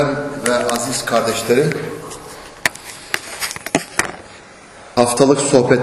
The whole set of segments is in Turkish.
Ve aziz kardeşlerim, haftalık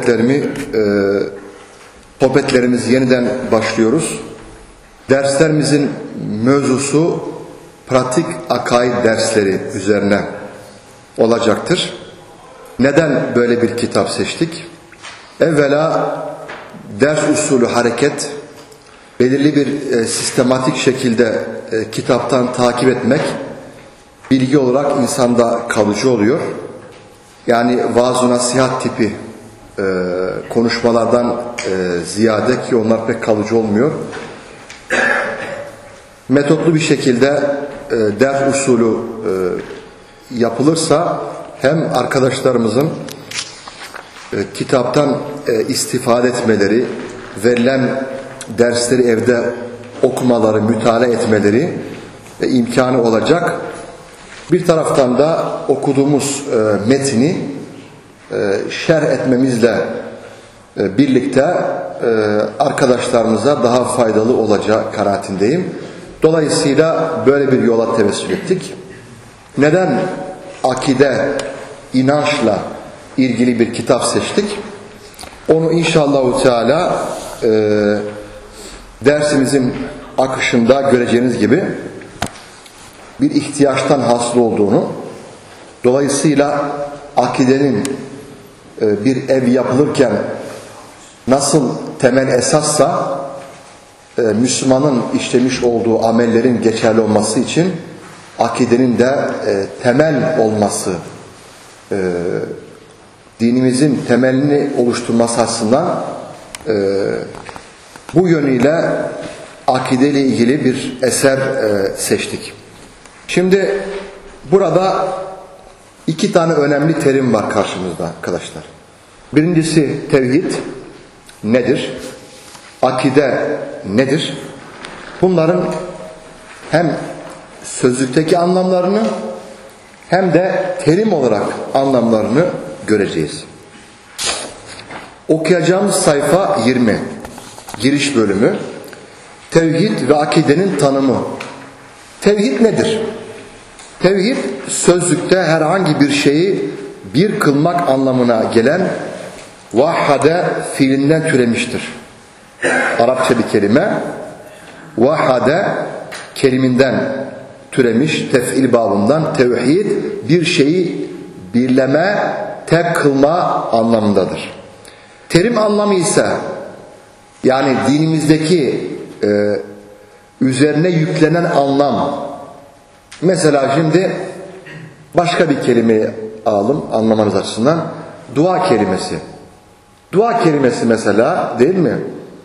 sohbetlerimiz yeniden başlıyoruz. Derslerimizin mevzusu pratik akaid dersleri üzerine olacaktır. Neden böyle bir kitap seçtik? Evvela ders usulü hareket, belirli bir sistematik şekilde kitaptan takip etmek bilgi olarak insanda kalıcı oluyor. Yani vaaz-ı nasihat tipi konuşmalardan ziyade, ki onlar pek kalıcı olmuyor, metotlu bir şekilde ders usulü yapılırsa hem arkadaşlarımızın kitaptan istifade etmeleri, verilen dersleri evde okumaları, mütalaa etmeleri imkanı olacak. Bir taraftan da okuduğumuz metni şerh etmemizle birlikte arkadaşlarımıza daha faydalı olacağı kanaatindeyim. Dolayısıyla böyle bir yola tevessül ettik. Neden akide, inançla ilgili bir kitap seçtik? Onu inşallah Teala dersimizin akışında göreceğiniz gibi bir ihtiyaçtan hasıl olduğunu, dolayısıyla akidenin bir ev yapılırken nasıl temel esassa Müslümanın işlemiş olduğu amellerin geçerli olması için akidenin de temel olması, dinimizin temelini oluşturması açısından bu yönüyle akideyle ilgili bir eser seçtik. Şimdi burada iki tane önemli terim var karşımızda arkadaşlar. Birincisi tevhid nedir? Akide nedir? Bunların hem sözlükteki anlamlarını hem de terim olarak anlamlarını göreceğiz. Okuyacağımız sayfa 20. Giriş bölümü. Tevhid ve akidenin tanımı. Tevhid nedir? Tevhid sözlükte herhangi bir şeyi bir kılmak anlamına gelen vahhade fiilinden türemiştir. Arapça bir kelime. Vahhade keliminden türemiş, tef'il babından. Tevhid bir şeyi birleme, tek kılma anlamındadır. Terim anlamı ise yani dinimizdeki üzerine yüklenen anlam. Mesela şimdi başka bir kelimeyi alalım anlamanız açısından. Dua kelimesi. Dua kelimesi mesela, değil mi?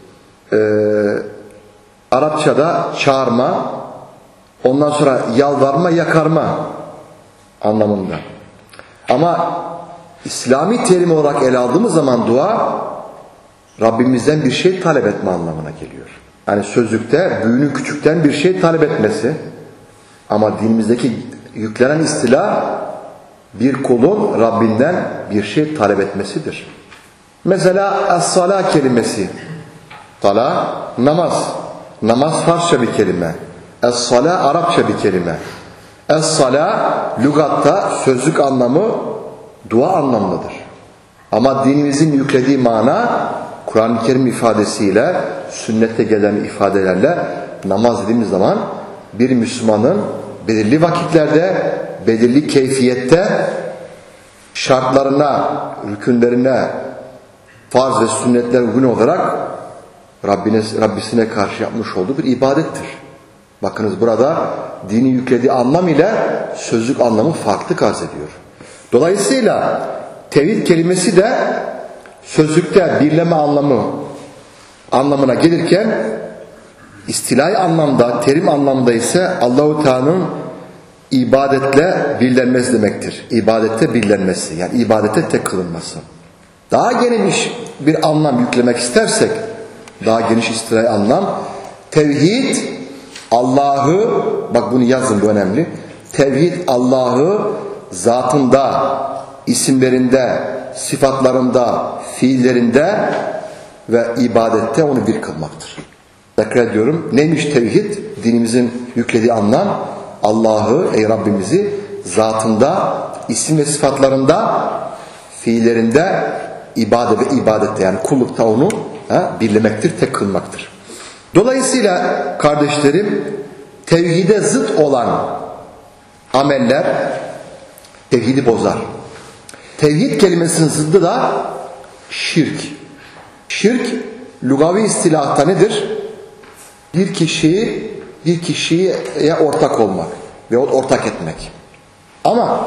Arapçada çağırma, ondan sonra yalvarma, yakarma anlamında. Ama İslami terim olarak ele aldığımız zaman dua, Rabbimizden bir şey talep etme anlamına geliyor. Yani sözlükte büyüğünün küçükten bir şey talep etmesi, ama dinimizdeki yüklenen istilah bir kulun Rabbinden bir şey talep etmesidir. Mesela es-sala kelimesi. Sala namaz. Namaz Farsça bir kelime. Es-sala Arapça bir kelime. Es-sala lügatta sözlük anlamı dua anlamlıdır. Ama dinimizin yüklediği mana Kur'an-ı Kerim ifadesiyle, sünnette gelen ifadelerle namaz dediğimiz zaman bir Müslümanın belirli vakitlerde, belirli keyfiyette şartlarına, rükünlerine, farz ve sünnetler uygun olarak Rabbisine karşı yapmış olduğu bir ibadettir. Bakınız burada dini yüklediği anlam ile sözlük anlamı farklı arz ediyor. Dolayısıyla tevhid kelimesi de sözlükte birleme anlamına gelirken istilahi anlamda, terim anlamda ise Allah-u Teala'nın ibadetle birlenmesi demektir. İbadette birlenmesi, yani ibadete tek kılınması. Daha geniş bir anlam yüklemek istersek, daha geniş istilahi anlam, tevhid Allah'ı, bak bunu yazın, bu önemli. Tevhid Allah'ı zatında, isimlerinde, sıfatlarında, fiillerinde ve ibadette onu bir kılmaktır. Tekrar ediyorum. Neymiş tevhid? Dinimizin yüklediği anlam. Allah'ı, ey Rabbimizi zatında, isim ve sıfatlarında, fiillerinde, ibadette yani kullukta onu birlemektir, tek kılmaktır. Dolayısıyla kardeşlerim, tevhide zıt olan ameller tevhidi bozar. Tevhid kelimesinin zıddı da şirk. Şirk lugavi istilahta nedir? Bir kişiye ortak olmak ve ortak etmek. Ama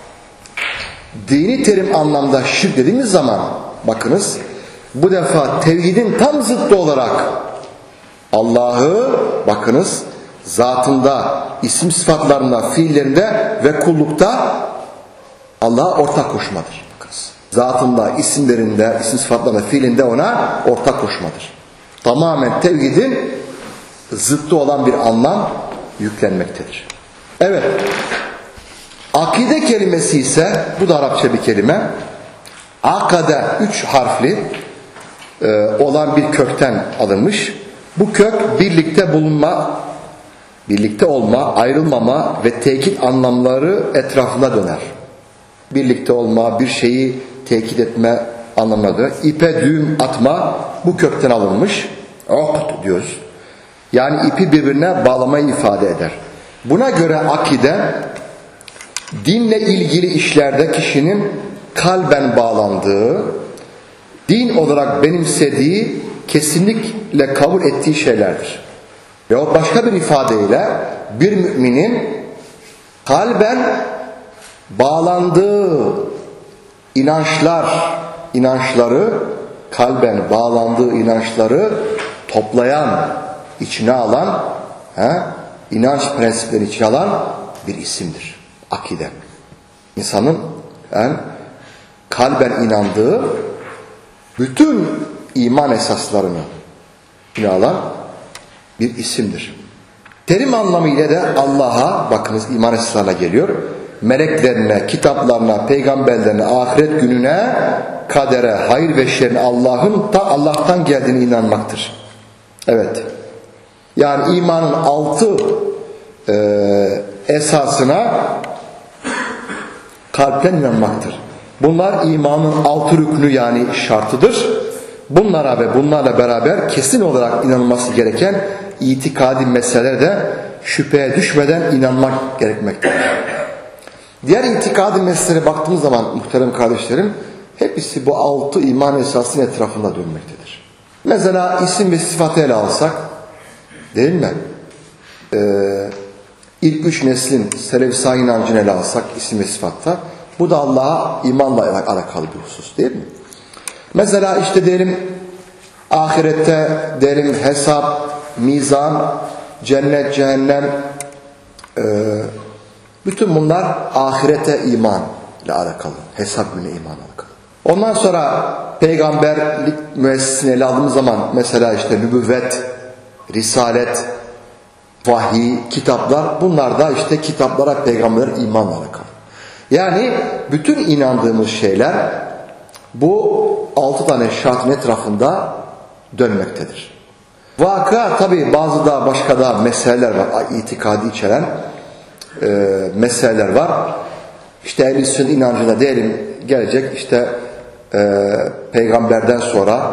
dini terim anlamda şirk dediğimiz zaman bakınız, bu defa tevhidin tam zıttı olarak Allah'ı bakınız zatında, isim sıfatlarında, fiillerinde ve kullukta Allah'a ortak koşmadır. Bakınız. Zatında, isimlerinde, isim sıfatlarında, fiilinde ona ortak koşmadır. Tamamen tevhidin zıttı olan bir anlam yüklenmektedir. Evet. Akide kelimesi ise, bu da Arapça bir kelime. Akade 3 harfli olan bir kökten alınmış. Bu kök birlikte bulunma, birlikte olma, ayrılmama ve tekit anlamları etrafında döner. Birlikte olma, bir şeyi tekit etme anlamına döner. İpe düğüm atma bu kökten alınmış. Okd diyoruz. Yani ipi birbirine bağlamayı ifade eder. Buna göre akide, dinle ilgili işlerde kişinin kalben bağlandığı, din olarak benimsediği, kesinlikle kabul ettiği şeylerdir. Ve o başka bir ifadeyle bir müminin kalben bağlandığı kalben bağlandığı inançları toplayan, içine alan, inanç prensiplerini içine alan bir isimdir. Akide. İnsanın kalben inandığı bütün iman esaslarını içine alan bir isimdir. Terim anlamıyla da Allah'a, bakınız iman esaslarına geliyor. Meleklerine, kitaplarına, peygamberlerine, ahiret gününe, kadere, hayır ve şerrin Allah'tan geldiğine inanmaktır. Evet. Yani imanın 6 esasına kalpten inanmaktır. Bunlar imanın 6 rüknü yani şartıdır. Bunlara ve bunlarla beraber kesin olarak inanılması gereken itikadi meselelere de şüpheye düşmeden inanmak gerekmektedir. Diğer itikadi meselelere baktığımız zaman muhterem kardeşlerim, hepsi bu 6 iman esasının etrafında dönmektedir. Mesela isim ve sıfatı ele alsak, değil mi? İlk 3 neslin Selefi Salih inancını ele alsak isim ve sıfatta, bu da Allah'a imanla alakalı bir husus, değil mi? Mesela işte diyelim ahirette, diyelim hesap, mizan, cennet, cehennem, bütün bunlar ahirete iman ile alakalı. Hesap gününe iman alakalı. Ondan sonra peygamberlik müessesini ele aldığımız zaman mesela işte nübüvvet, risalet, vahiy, kitaplar, bunlar da işte kitaplara, peygamberlere imanla alakalı. Yani bütün inandığımız şeyler bu 6 tane şartın etrafında dönmektedir. Vaka tabi bazı da başka da meseleler var. İtikadi içeren meseleler var. İşte ehl-i sünnet inancına diyelim gelecek işte peygamberden sonra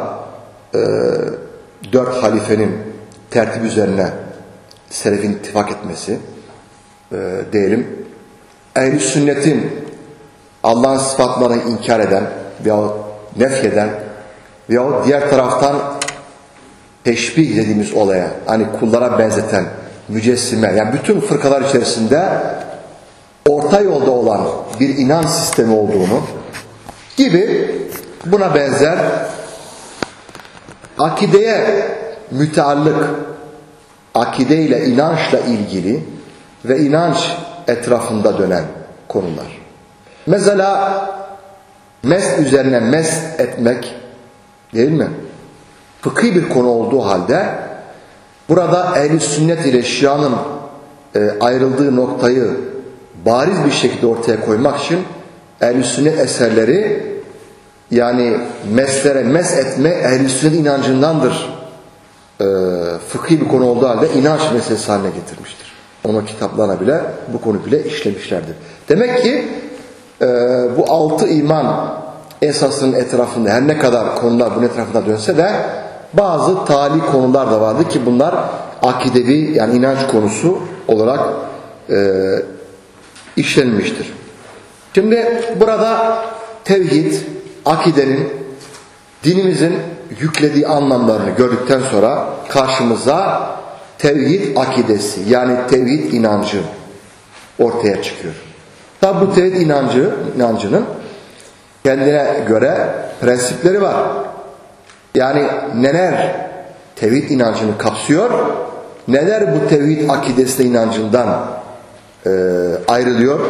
4 halifenin tertip üzerine selefin ittifak etmesi diyelim. Ehl-i sünnetin Allah'ın sıfatlarını inkar eden veyahut nefyeden veyahut diğer taraftan teşbih dediğimiz olaya, hani kullara benzeten, mücessime, yani bütün fırkalar içerisinde orta yolda olan bir inanç sistemi olduğunu gibi buna benzer akideye müteallık, akideyle, inançla ilgili ve inanç etrafında dönen konular. Mesela mes üzerine mes etmek, değil mi? Fıkhi bir konu olduğu halde burada ehl-i sünnet ile şianın ayrıldığı noktayı bariz bir şekilde ortaya koymak için ehl-i sünnet eserleri, yani meslere mes etme ehl-i sünnet inancındandır. Fıkhi bir konu olduğu halde inanç meselesi haline getirmiştir. Onun kitaplarına bile bu konu bile işlemişlerdir. Demek ki bu 6 iman esasının etrafında her ne kadar konular bunun etrafında dönse de bazı tali konular da vardı ki bunlar akidevi yani inanç konusu olarak işlenmiştir. Şimdi burada tevhid, akidenin, dinimizin yüklediği anlamlarını gördükten sonra karşımıza tevhid akidesi yani tevhid inancı ortaya çıkıyor. Tabi bu tevhid inancının kendine göre prensipleri var. Yani neler tevhid inancını kapsıyor, neler bu tevhid akidesi inancından ayrılıyor,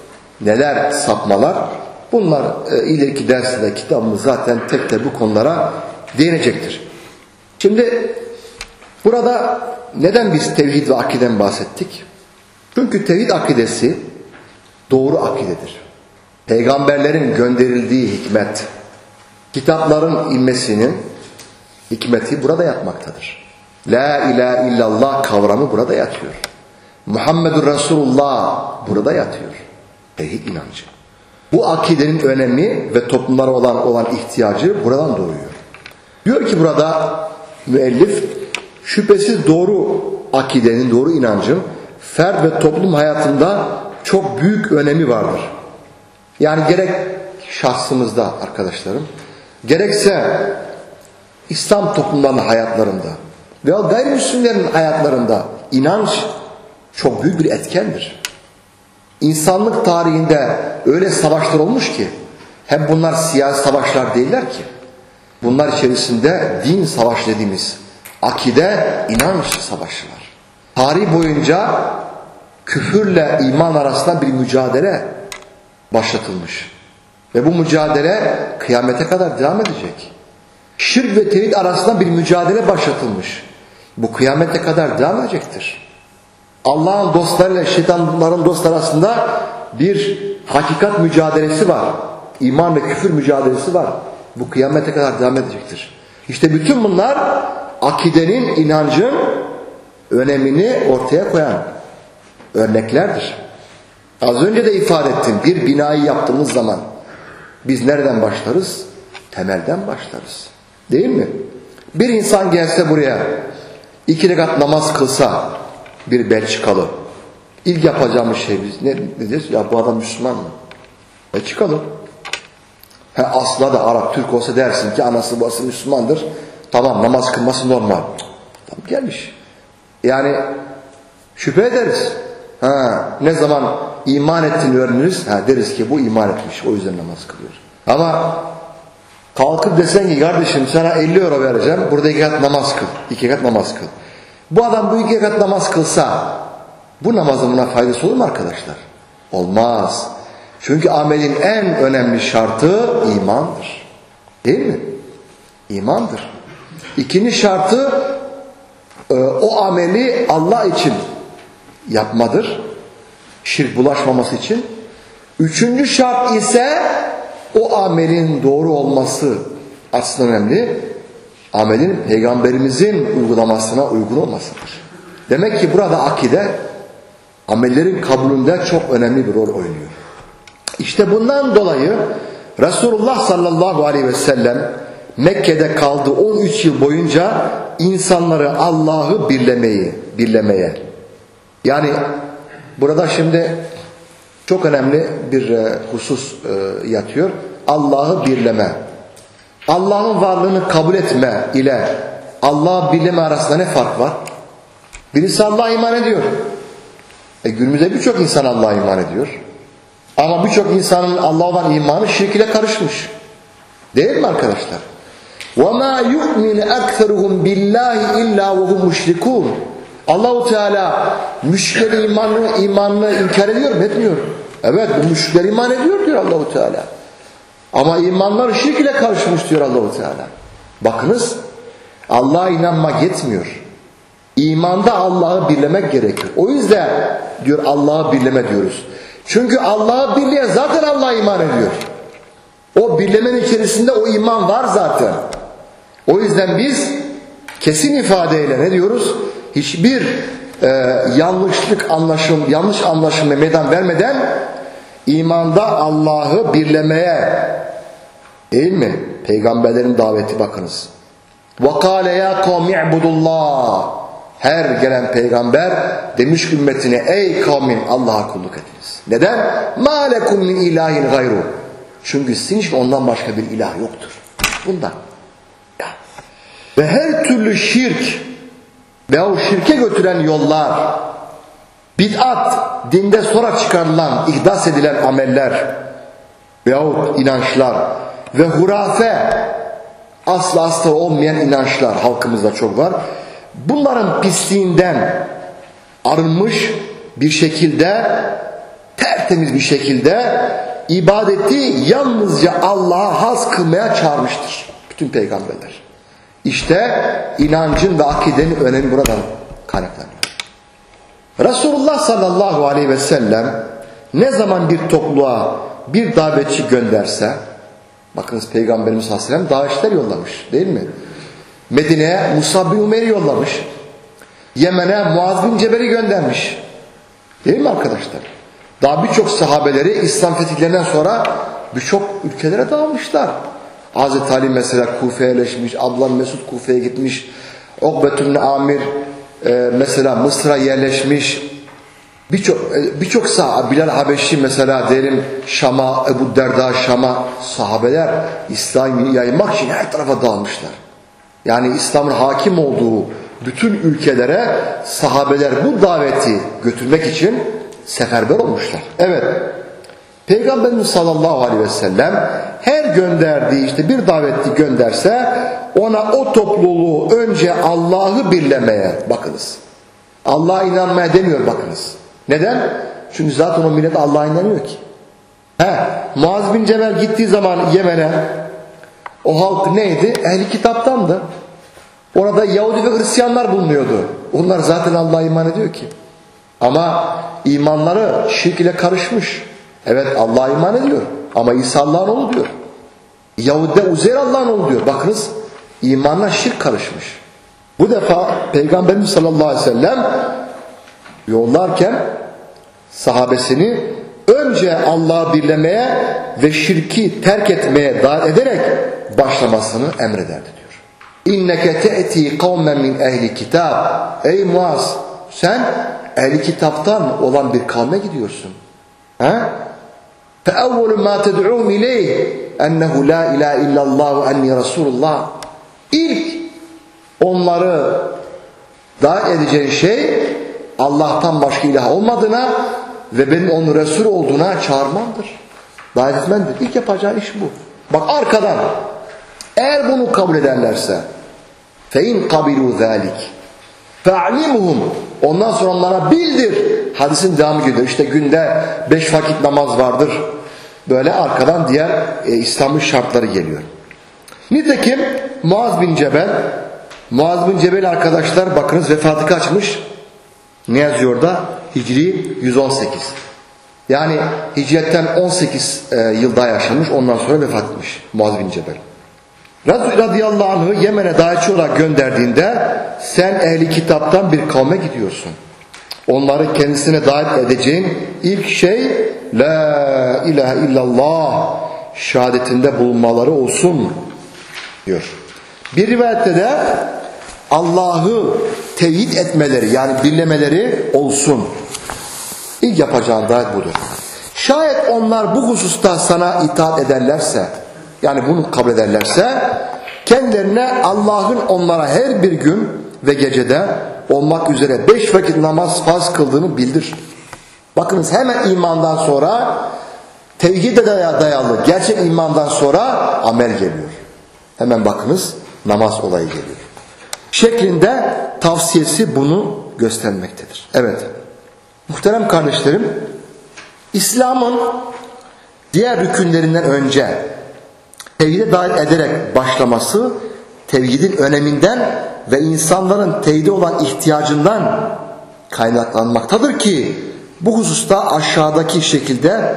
neler sapmalar. Bunlar ileriki derslerde kitabımız zaten tek tek bu konulara değinecektir. Şimdi burada neden biz tevhid ve akiden bahsettik? Çünkü tevhid akidesi doğru akidedir. Peygamberlerin gönderildiği hikmet, kitapların inmesinin hikmeti burada yatmaktadır. La ilahe illallah kavramı burada yatıyor. Muhammedur Resulullah burada yatıyor. Tevhid inancı. Bu akidenin önemi ve toplumlara olan ihtiyacı buradan doğuyor. Diyor ki burada müellif şüphesiz doğru akidenin, doğru inancın fert ve toplum hayatında çok büyük önemi vardır. Yani gerek şahsımızda arkadaşlarım, gerekse İslam toplumlarının hayatlarında veya gayrimüslimlerin hayatlarında inanç çok büyük bir etkendir. İnsanlık tarihinde öyle savaşlar olmuş ki hem bunlar siyasi savaşlar değiller ki. Bunlar içerisinde din savaşı dediğimiz akide, inanç savaşı var. Tarih boyunca küfürle iman arasında bir mücadele başlatılmış. Ve bu mücadele kıyamete kadar devam edecek. Şirk ve tevhid arasında bir mücadele başlatılmış. Bu kıyamete kadar devam edecektir. Allah'ın dostlarıyla şeytanların dostları arasında bir hakikat mücadelesi var. İman ve küfür mücadelesi var. Bu kıyamete kadar devam edecektir. İşte bütün bunlar akidenin, inancın önemini ortaya koyan örneklerdir. Az önce de ifade ettim. Bir binayı yaptığımız zaman biz nereden başlarız? Temelden başlarız. Değil mi? Bir insan gelse buraya 2 rekat namaz kılsa bir Belçikalı. İlk yapacağımız şey biz ne diyeceğiz? Ya bu adam Müslüman mı? Belçikalı. Asla da Arap, Türk olsa dersin ki anası babası Müslümandır. Tamam namaz kılması normal. Tamam gelmiş. Yani şüphe ederiz. Ne zaman iman ettiğini öğreniriz. Deriz ki bu iman etmiş. O yüzden namaz kılıyor. Ama kalkıp desen ki kardeşim sana 50 euro vereceğim. Burada 2 rekat namaz kıl. 2 rekat namaz kıl. Bu adam bu 2 rekat namaz kılsa bu namazın buna faydası olur mu arkadaşlar? Olmaz. Çünkü amelin en önemli şartı imandır. Değil mi? İmandır. İkinci şartı o ameli Allah için yapmadır. Şirk bulaşmaması için. Üçüncü şart ise o amelin doğru olması aslında önemli. Amelin Peygamberimizin uygulamasına uygun olmasıdır. Demek ki burada akide amellerin kabulünde çok önemli bir rol oynuyor. İşte bundan dolayı Resulullah sallallahu aleyhi ve sellem Mekke'de kaldığı 13 yıl boyunca insanları Allah'ı birlemeye. Yani burada şimdi çok önemli bir husus yatıyor. Allah'ı birleme. Allah'ın varlığını kabul etme ile Allah'ı birleme arasında ne fark var? Birisi Allah'a iman ediyor. Günümüzde birçok insan Allah'a iman ediyor. Ama birçok insanın Allah'a olan imanı şirk ile karışmış. Değil mi arkadaşlar? وَمَا يُؤْمِنُ أَكْثَرُهُمْ بِاللّٰهِ اِلَّا وَهُمْ مُشْرِكُونَ Allah-u Teala müşriklerin imanını inkar ediyor mu? Etmiyor. Evet bu müşrikler iman ediyor diyor Allah-u Teala. Ama imanlar şirk ile karışmış diyor Allah-u Teala. Bakınız Allah'a inanmak yetmiyor. İmanda Allah'ı birlemek gerekir. O yüzden diyor Allah'ı birleme diyoruz. Çünkü Allah'ı birleyen zaten Allah'a iman ediyor. O birlemenin içerisinde o iman var zaten. O yüzden biz kesin ifadeyle ne diyoruz? Hiçbir yanlış anlaşılmaya meydan vermeden imanda Allah'ı birlemeye, değil mi? Peygamberlerin daveti bakınız. وَقَالَ يَا قَوْمِ اعْبُدُ اللّٰهِ Her gelen peygamber demiş ümmetine, ey kavmin Allah'a kulluk ediniz. Neden? مَا لَكُمْ مِنْ اِلٰهٍ غَيْرُ Çünkü sizin için ondan başka bir ilah yoktur. Bundan. Ve her türlü şirk ve o şirke götüren yollar, bid'at, dinde sonra çıkarılan, ihdas edilen ameller veyahut inançlar ve hurafe, asla olmayan inançlar halkımızda çok var. Bunların pisliğinden arınmış bir şekilde, tertemiz bir şekilde ibadeti yalnızca Allah'a has kılmaya çağırmıştır bütün peygamberler. İşte inancın ve akidenin önemi buradan kaynaklanıyor. Resulullah sallallahu aleyhi ve sellem ne zaman bir topluluğa bir davetçi gönderse, bakınız Peygamberimiz sallallahu aleyhi ve sellem davetçiler yollamış değil mi? Medine'ye Musab bin Umeyr'i yollamış. Yemen'e Muaz bin Cebel'i göndermiş. Değil mi arkadaşlar? Daha birçok sahabeleri İslam fetihlerinden sonra birçok ülkelere dağılmışlar. Hazreti Ali mesela Kufe'ye yerleşmiş, Abdullah Mesud Kufe'ye gitmiş, Ukbetül Amir mesela Mısır'a yerleşmiş, birçok sahabe, Bilal Habeşi mesela diyelim Şam'a, Ebu Derda Şam'a, sahabeler İslam'ı yaymak için her tarafa dağılmışlar. Yani İslam'ın hakim olduğu bütün ülkelere sahabeler bu daveti götürmek için seferber olmuşlar. Evet. Peygamberimiz sallallahu aleyhi ve sellem her gönderdiği işte bir davetli gönderse ona o topluluğu önce Allah'ı birlemeye, bakınız. Allah'a inanmaya demiyor bakınız. Neden? Çünkü zaten o millet Allah'a inanıyor ki. Muaz bin Cebel gittiği zaman Yemen'e, o halk neydi? Ehli kitaptandı. Orada Yahudi ve Hristiyanlar bulunuyordu. Onlar zaten Allah'a iman ediyor ki. Ama imanları şirk ile karışmış. Evet Allah'a iman ediyor. Ama İsa Allah'ın oğlu diyor. Yahudi'de Uzeyr Allah'ın oğlu diyor. Bakınız imanla şirk karışmış. Bu defa Peygamberimiz sallallahu aleyhi ve sellem yollarken sahabesini önce Allah'ı birlemeye ve şirki terk etmeye davet ederek başlamasını emrederdi diyor. İnneke te'ti kavmen min ehli kitab. Ey Muaz, sen ehli kitaptan olan bir kavme gidiyorsun. فَاَوَّلُ مَا تَدْعُونَ اِلَيْهِ اَنَّهُ لَا اِلَٰهِ اِلَّا اللّٰهُ اَنِّي رَسُولُ اللّٰهِ İlk onları davet edeceğin şey Allah'tan başka ilah olmadığına ve benim onun Resul olduğuna çağırmandır. Davet etmendir. İlk yapacağı iş bu. Bak arkadan eğer bunu kabul ederlerse فَاِنْ قَبِلُوا ذَٰلِكِ فَاَعْلِمُهُمْ Ondan sonra onlara bildir. Hadisin devamı geliyor. İşte günde 5 vakit namaz vardır. Böyle arkadan diğer İslam'ın şartları geliyor. Nitekim Muaz bin Cebel arkadaşlar bakınız vefatı kaçmış? Ne yazıyor orada? Hicri 118. Yani hicretten 18 yılda yaşamış. Ondan sonra vefat etmiş Muaz bin Cebel. Radıyallahu anh'ı Yemen'e davetçi olarak gönderdiğinde sen ehli kitaptan bir kavme gidiyorsun. Onları kendisine davet edeceğin ilk şey la ilahe illallah şehadetinde bulunmaları olsun diyor. Bir rivayette de Allah'ı tevhid etmeleri yani birlemeleri olsun. İlk yapacağın davet budur. Şayet onlar bu hususta sana itaat ederlerse yani bunu kabul ederlerse kendilerine Allah'ın onlara her bir gün ve gecede olmak üzere 5 vakit namaz farz kıldığını bildir. Bakınız hemen imandan sonra tevhide dayalı gerçek imandan sonra amel geliyor. Hemen bakınız namaz olayı geliyor. Şeklinde tavsiyesi bunu göstermektedir. Evet. Muhterem kardeşlerim, İslam'ın diğer rükünlerinden önce tevhide davet ederek başlaması tevhidin öneminden ve insanların tevhide olan ihtiyacından kaynaklanmaktadır ki bu hususta aşağıdaki şekilde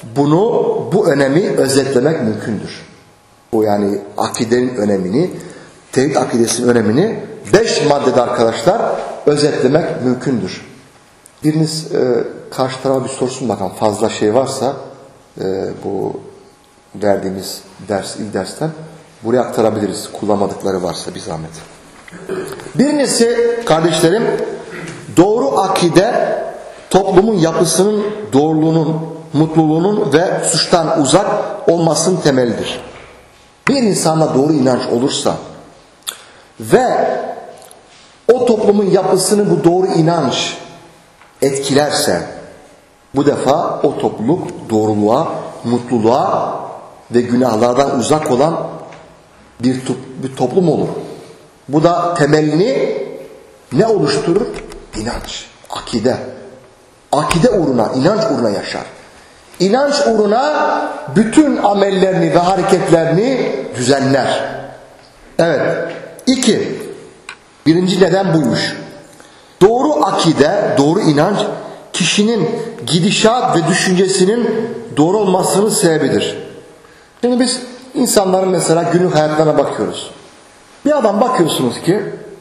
bu önemi özetlemek mümkündür. Bu yani akidenin önemini, tevhid akidesinin önemini 5 maddede arkadaşlar özetlemek mümkündür. Biriniz karşı tarafa bir sorsun bakalım, fazla şey varsa bu verdiğimiz ilk dersten buraya aktarabiliriz. Kullanmadıkları varsa bir zahmet. Birincisi kardeşlerim, doğru akide toplumun yapısının doğruluğunun, mutluluğunun ve suçtan uzak olmasının temelidir. Bir insanda doğru inanç olursa ve o toplumun yapısını bu doğru inanç etkilerse, bu defa o topluluk doğruluğa, mutluluğa ve günahlardan uzak olan bir toplum olur. Bu da temelini ne oluşturur? İnanç, akide. Akide uğruna, inanç uğruna yaşar. İnanç uğruna bütün amellerini ve hareketlerini düzenler. Evet. 2. Birinci neden buymuş. Doğru akide, doğru inanç kişinin gidişat ve düşüncesinin doğru olmasının sebebidir. Şimdi biz insanların mesela günlük hayatlarına bakıyoruz. Bir adam bakıyorsunuz ki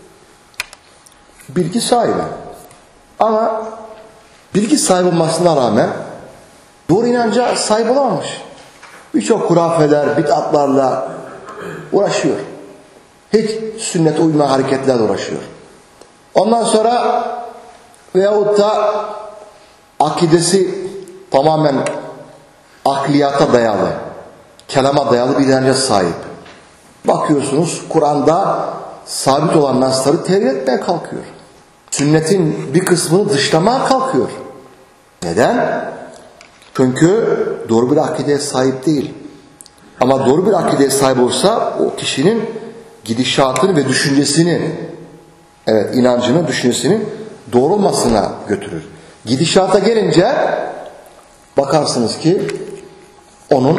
bilgi sahibi. Ama bilgi sahibi olmasına rağmen doğru inanca sahip olamamış. Birçok hurafeler, bid'atlarla uğraşıyor. Hiç sünnete uyma hareketlerle uğraşıyor. Ondan sonra veyahut da akidesi tamamen akliyata dayalı, kelama dayalı bir inanca sahip. Bakıyorsunuz Kur'an'da sabit olan nasları tevil etmeye kalkıyor. Sünnetin bir kısmını dışlamaya kalkıyor. Neden? Çünkü doğru bir akideye sahip değil. Ama doğru bir akideye sahip olsa o kişinin gidişatını ve düşüncesini, inancını, düşüncesinin doğru olmasına götürür. Gidişata gelince bakarsınız ki onun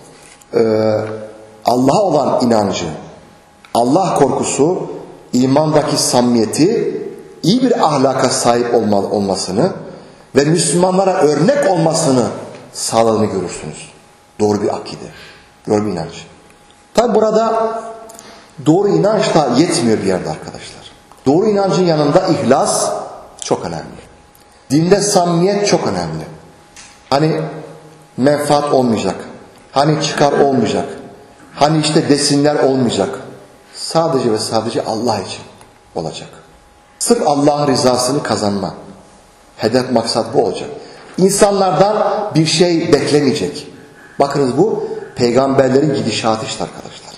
Allah'a olan inancı, Allah korkusu, imandaki samimiyeti, iyi bir ahlaka sahip olmasını ve Müslümanlara örnek olmasını sağladığını görürsünüz. Doğru bir akide, doğru bir inanç. Tabi burada doğru inanç da yetmiyor bir yerde arkadaşlar. Doğru inancın yanında ihlas çok önemli. Dinde samimiyet çok önemli. Hani menfaat olmayacak. Hani çıkar olmayacak. Hani işte desinler olmayacak. Sadece ve sadece Allah için olacak. Sırf Allah'ın rızasını kazanma. Hedef maksat bu olacak. İnsanlardan bir şey beklemeyecek. Bakınız bu peygamberlerin gidişatı işte arkadaşlar.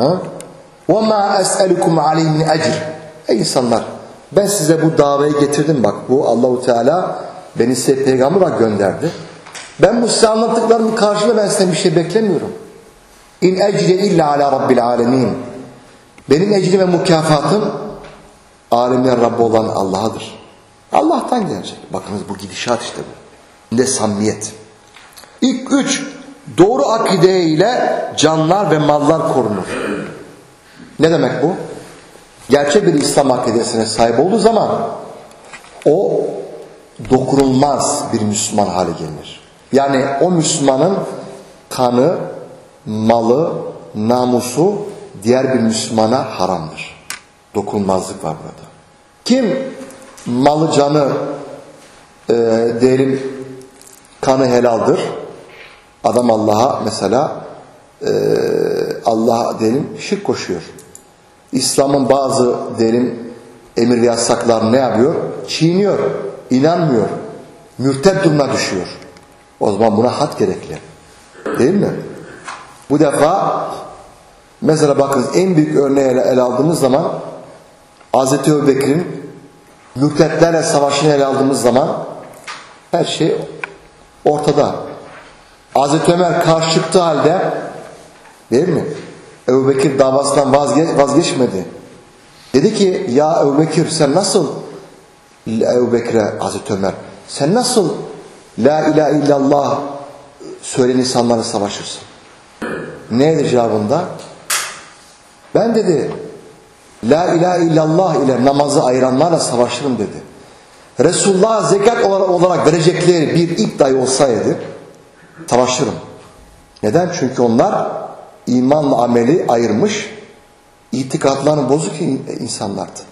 وَمَا أَسْأَلُكُمْ عَلَيْهِ مِنْ اَجْرٍ Ey insanlar, ben size bu davayı getirdim bak. Bu Allahu Teala beni size peygamber olarak gönderdi. Ben bu size anlattıklarımın karşılığında ben sizden bir şey beklemiyorum. İn ecri illa ala rabbil alemin. Benim ecrim ve mükafatım alemler Rabbi olan Allah'adır. Allah'tan gelecek. Bakınız bu gidişat işte bu. Ne samimiyet. İlk 3. Doğru akide ile canlar ve mallar korunur. Ne demek bu? Gerçek bir İslam akidesine sahip olduğu zaman o dokunulmaz bir Müslüman hale gelir. Yani o Müslümanın kanı, malı, namusu diğer bir Müslümana haramdır. Dokunulmazlık var burada. Kim malı canı diyelim kanı helaldir. Adam Allah'a mesela Allah'a diyelim şirk koşuyor. İslam'ın bazı diyelim emir ve yasaklarını ne yapıyor? Çiğniyor. İnanmıyor. Mürted durumuna düşüyor. O zaman buna had gerekli. Değil mi? Bu defa mesela bakın en büyük örneği ele aldığımız zaman Hazreti Ebubekir'in mürtedlerle savaşını ele aldığımız zaman her şey ortada. Hazreti Ömer karşı çıktığı halde değil mi? Ebubekir davasından vazgeçmedi. Dedi ki ya Ebubekir sen nasıl Ebubekir'e Hazreti Ömer sen nasıl la ilahe illallah söyleyen insanlarla savaşırsın? Neydi cevabında? Ben dedi la ilahe illallah ile namazı ayıranlarla savaşırım dedi. Resulullah'a zekat olarak verecekleri bir ip dahi olsaydı savaşırım. Neden? Çünkü onlar imanla ameli ayırmış, itikadlarını bozuk insanlardı.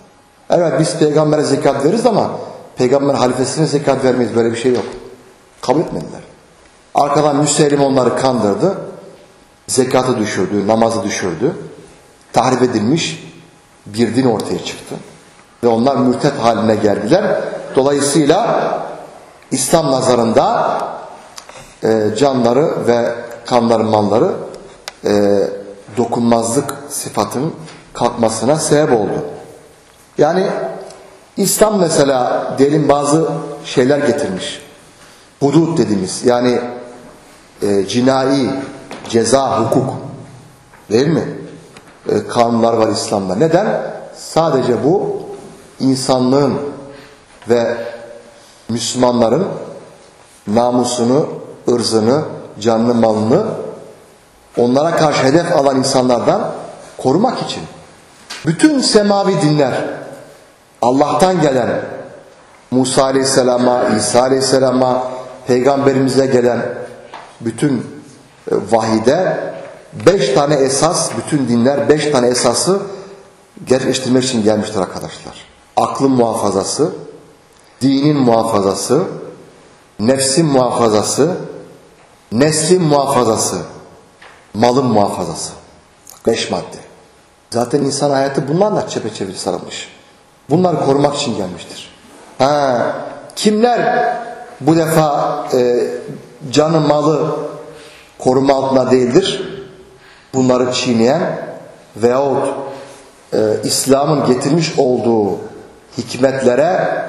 Evet biz peygambere zekat veririz ama peygamber halifesine zekat vermeyiz. Böyle bir şey yok. Kabul etmediler. Arkadan Müseylim onları kandırdı. Zekatı düşürdü, namazı düşürdü. Tahrip edilmiş bir din ortaya çıktı. Ve onlar mürtet haline geldiler. Dolayısıyla İslam nazarında canları ve kanları, malları dokunmazlık sıfatının kalkmasına sebep oldu. Yani İslam mesela diyelim bazı şeyler getirmiş. Hudud dediğimiz yani cinai, ceza, hukuk değil mi? Kanunlar var İslam'da. Neden? Sadece bu insanlığın ve Müslümanların namusunu, ırzını, canını, malını onlara karşı hedef alan insanlardan korumak için. Bütün semavi dinler Allah'tan gelen Musa Aleyhisselam'a, İsa Aleyhisselam'a, Peygamberimize gelen bütün vahide 5 tane esas, bütün dinler 5 tane esası gerçekleştirmek için gelmiştir arkadaşlar. Aklın muhafazası, dinin muhafazası, nefsin muhafazası, neslin muhafazası, malın muhafazası. 5 madde. Zaten insan hayatı bunlarla çepeçevre sarılmış. Bunları korumak için gelmiştir. Kimler bu defa canı malı koruma altında değildir? Bunları çiğneyen veyahut İslam'ın getirmiş olduğu hikmetlere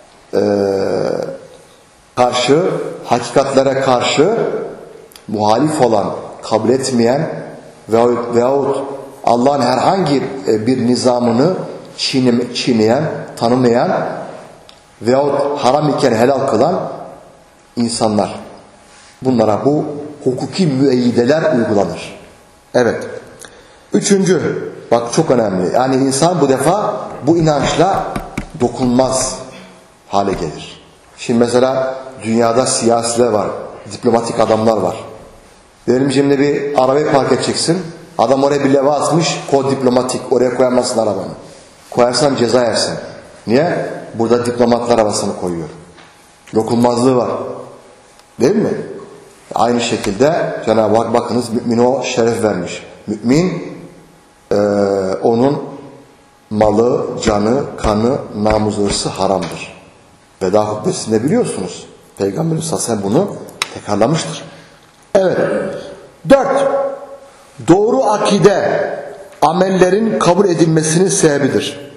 karşı, hakikatlere karşı muhalif olan, kabul etmeyen veyahut Allah'ın herhangi bir nizamını çiğneyen, tanımayan veyahut haram iken helal kılan insanlar. Bunlara bu hukuki müeyyideler uygulanır. Evet. 3. Bak çok önemli. Yani insan bu defa bu inançla dokunmaz hale gelir. Şimdi mesela dünyada siyasiler var, diplomatik adamlar var. Diyelim şimdi bir arabayı park edeceksin. Adam oraya bir leva asmış, kod diplomatik. Oraya koyamazsın arabanı. Koyarsan ceza yersin. Niye? Burada diplomatlar arabasını koyuyor. Dokunmazlığı var. Değil mi? Aynı şekilde Cenab-ı Hak bakınız mümine o şeref vermiş. Mümin onun malı, canı, kanı, namusu, hırsı haramdır. Veda hutbesinde biliyorsunuz. Peygamberimiz sallallahu aleyhi ve sellem bunu tekrarlamıştır. Evet. 4. Doğru akide amellerin kabul edilmesinin sebebidir.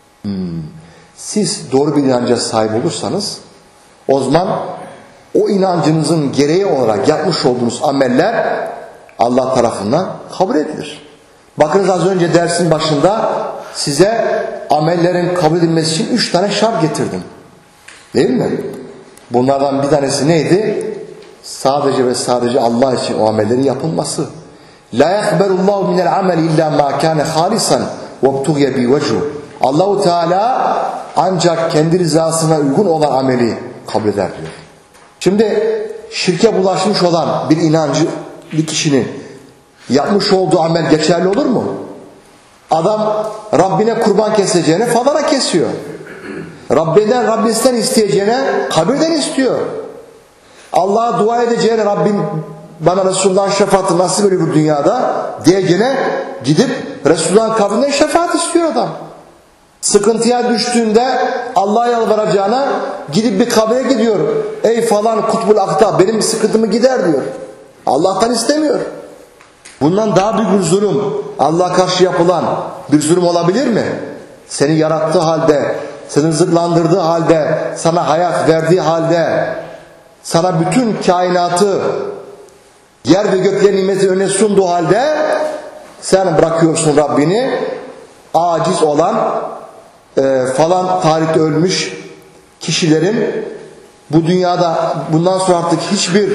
Siz doğru bir inanca sahip olursanız o zaman o inancınızın gereği olarak yapmış olduğunuz ameller Allah tarafından kabul edilir. Bakınız az önce dersin başında size amellerin kabul edilmesi için 3 tane şart getirdim. Değil mi? Bunlardan bir tanesi neydi? Sadece ve sadece Allah için o amellerin yapılması. La yahberullahu minel ameli illa ma kana halisan vebtugye bi vejhu. Allahu Teala ancak kendi rızasına uygun olan ameli kabul eder diyor. Şimdi şirke bulaşmış olan bir inancı bir kişinin yapmış olduğu amel geçerli olur mu? Adam Rabbine kurban keseceğine falana kesiyor. Rabbisinden isteyeceğine kabirden istiyor. Allah'a dua edeceğine Rabbim bana Resulullah'ın şefaati nasip ediyor bu dünyada diyeceğine gidip Resulullah'ın kabrinden şefaat istiyor adam. Sıkıntıya düştüğünde Allah'a yalvaracağına gidip bir kabre gidiyor. Ey falan kutbul akta benim sıkıntımı gider diyor. Allah'tan istemiyor. Bundan daha büyük bir zulüm Allah'a karşı yapılan bir zulüm olabilir mi? Seni yarattığı halde, seni rızıklandırdığı halde, sana hayat verdiği halde, sana bütün kainatı, yer ve göklerin nimeti önüne sunduğu halde sen bırakıyorsun Rabbini, aciz olan falan tarihte ölmüş kişilerin bu dünyada bundan sonra artık hiçbir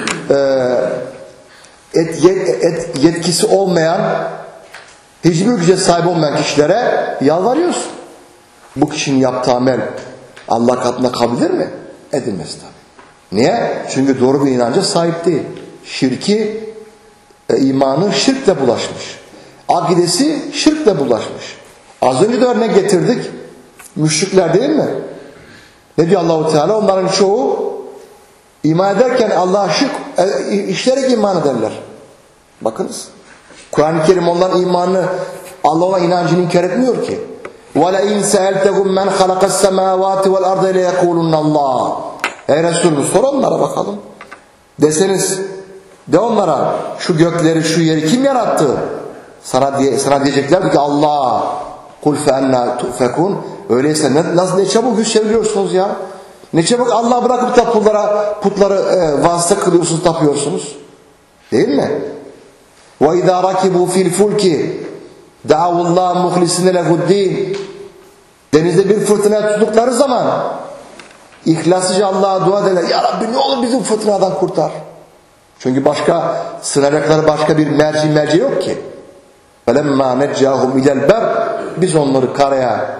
yetkisi olmayan, hiçbir güce sahip olmayan kişilere yalvarıyorsun. Bu kişinin yaptığı amel Allah katında kabul edilir mi? Edilmez tabii. Niye? Çünkü doğru bir inanca sahip değil. Şirki, imanı şirkle bulaşmış. Akidesi şirkle bulaşmış. Az önce de örnek getirdik. Müşrikler değil mi? Ne diyor Allah-u Teala? Onların çoğu iman ederken Allah'a şirk işlerek iman ederler. Bakınız. Kur'an-ı Kerim onların imanını, Allah'a inancını inkar etmiyor ki. وَلَاِنْ سَأَلْتَهُمْ مَنْ خَلَقَ السَّمَاوَاتِ وَالْاَرْضَ لَيَقُولُنَّ اللّٰهِ Ey Resulüm sor onlara bakalım. Deseniz, de onlara şu gökleri, şu yeri kim yarattı? Sana diyeceklerdi ki Allah. قُلْ فَاَنَّا تُؤْفَكُونَ Öyleyse ne çabuk yüz çeviriyorsunuz ya. Ne çabuk Allah bırakıp da putları vasıta kılıyorsunuz, tapıyorsunuz. Değil mi? وَاِذَا رَكِبُوا فِي الْفُلْكِ دَعَوُ اللّٰهَ مُخْلِسِنَ لَهُ الدِّينَ Denizde bir fırtına tuttukları zaman ihlaslıca Allah'a dua ederler. Ya Rabbi ne olur bizi bu fırtınadan kurtar. Çünkü başka sığınacakları başka bir merci yok ki. فَلَمَّا نَجَّاهُمْ اِلَى الْبَرْ Biz onları karaya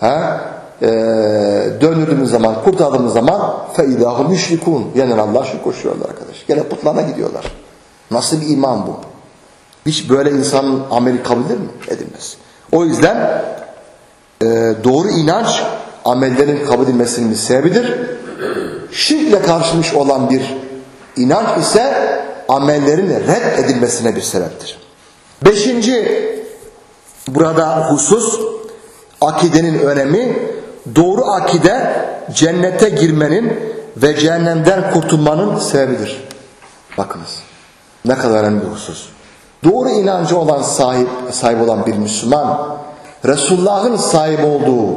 döndürdüğümüz zaman, kurtardığımız zaman فَاِذَا هُمْ يُشْرِكُونَ Yani Allah'a şirk koşuyorlar arkadaş. Gene putlarına gidiyorlar. Nasıl bir iman bu? Hiç böyle insanın ameli kabul edilir mi? Edilmez. O yüzden doğru inanç amellerin kabul edilmesinin bir sebebidir. Şirkle karşılamış olan bir inanç ise amellerin red edilmesine bir sebeptir. 5. burada husus akidenin önemi. Doğru akide cennete girmenin ve cehennemden kurtulmanın sebebidir. Bakınız ne kadar önemli bir husus. Doğru inancı olan sahip olan bir Müslüman Resulullah'ın sahip olduğu,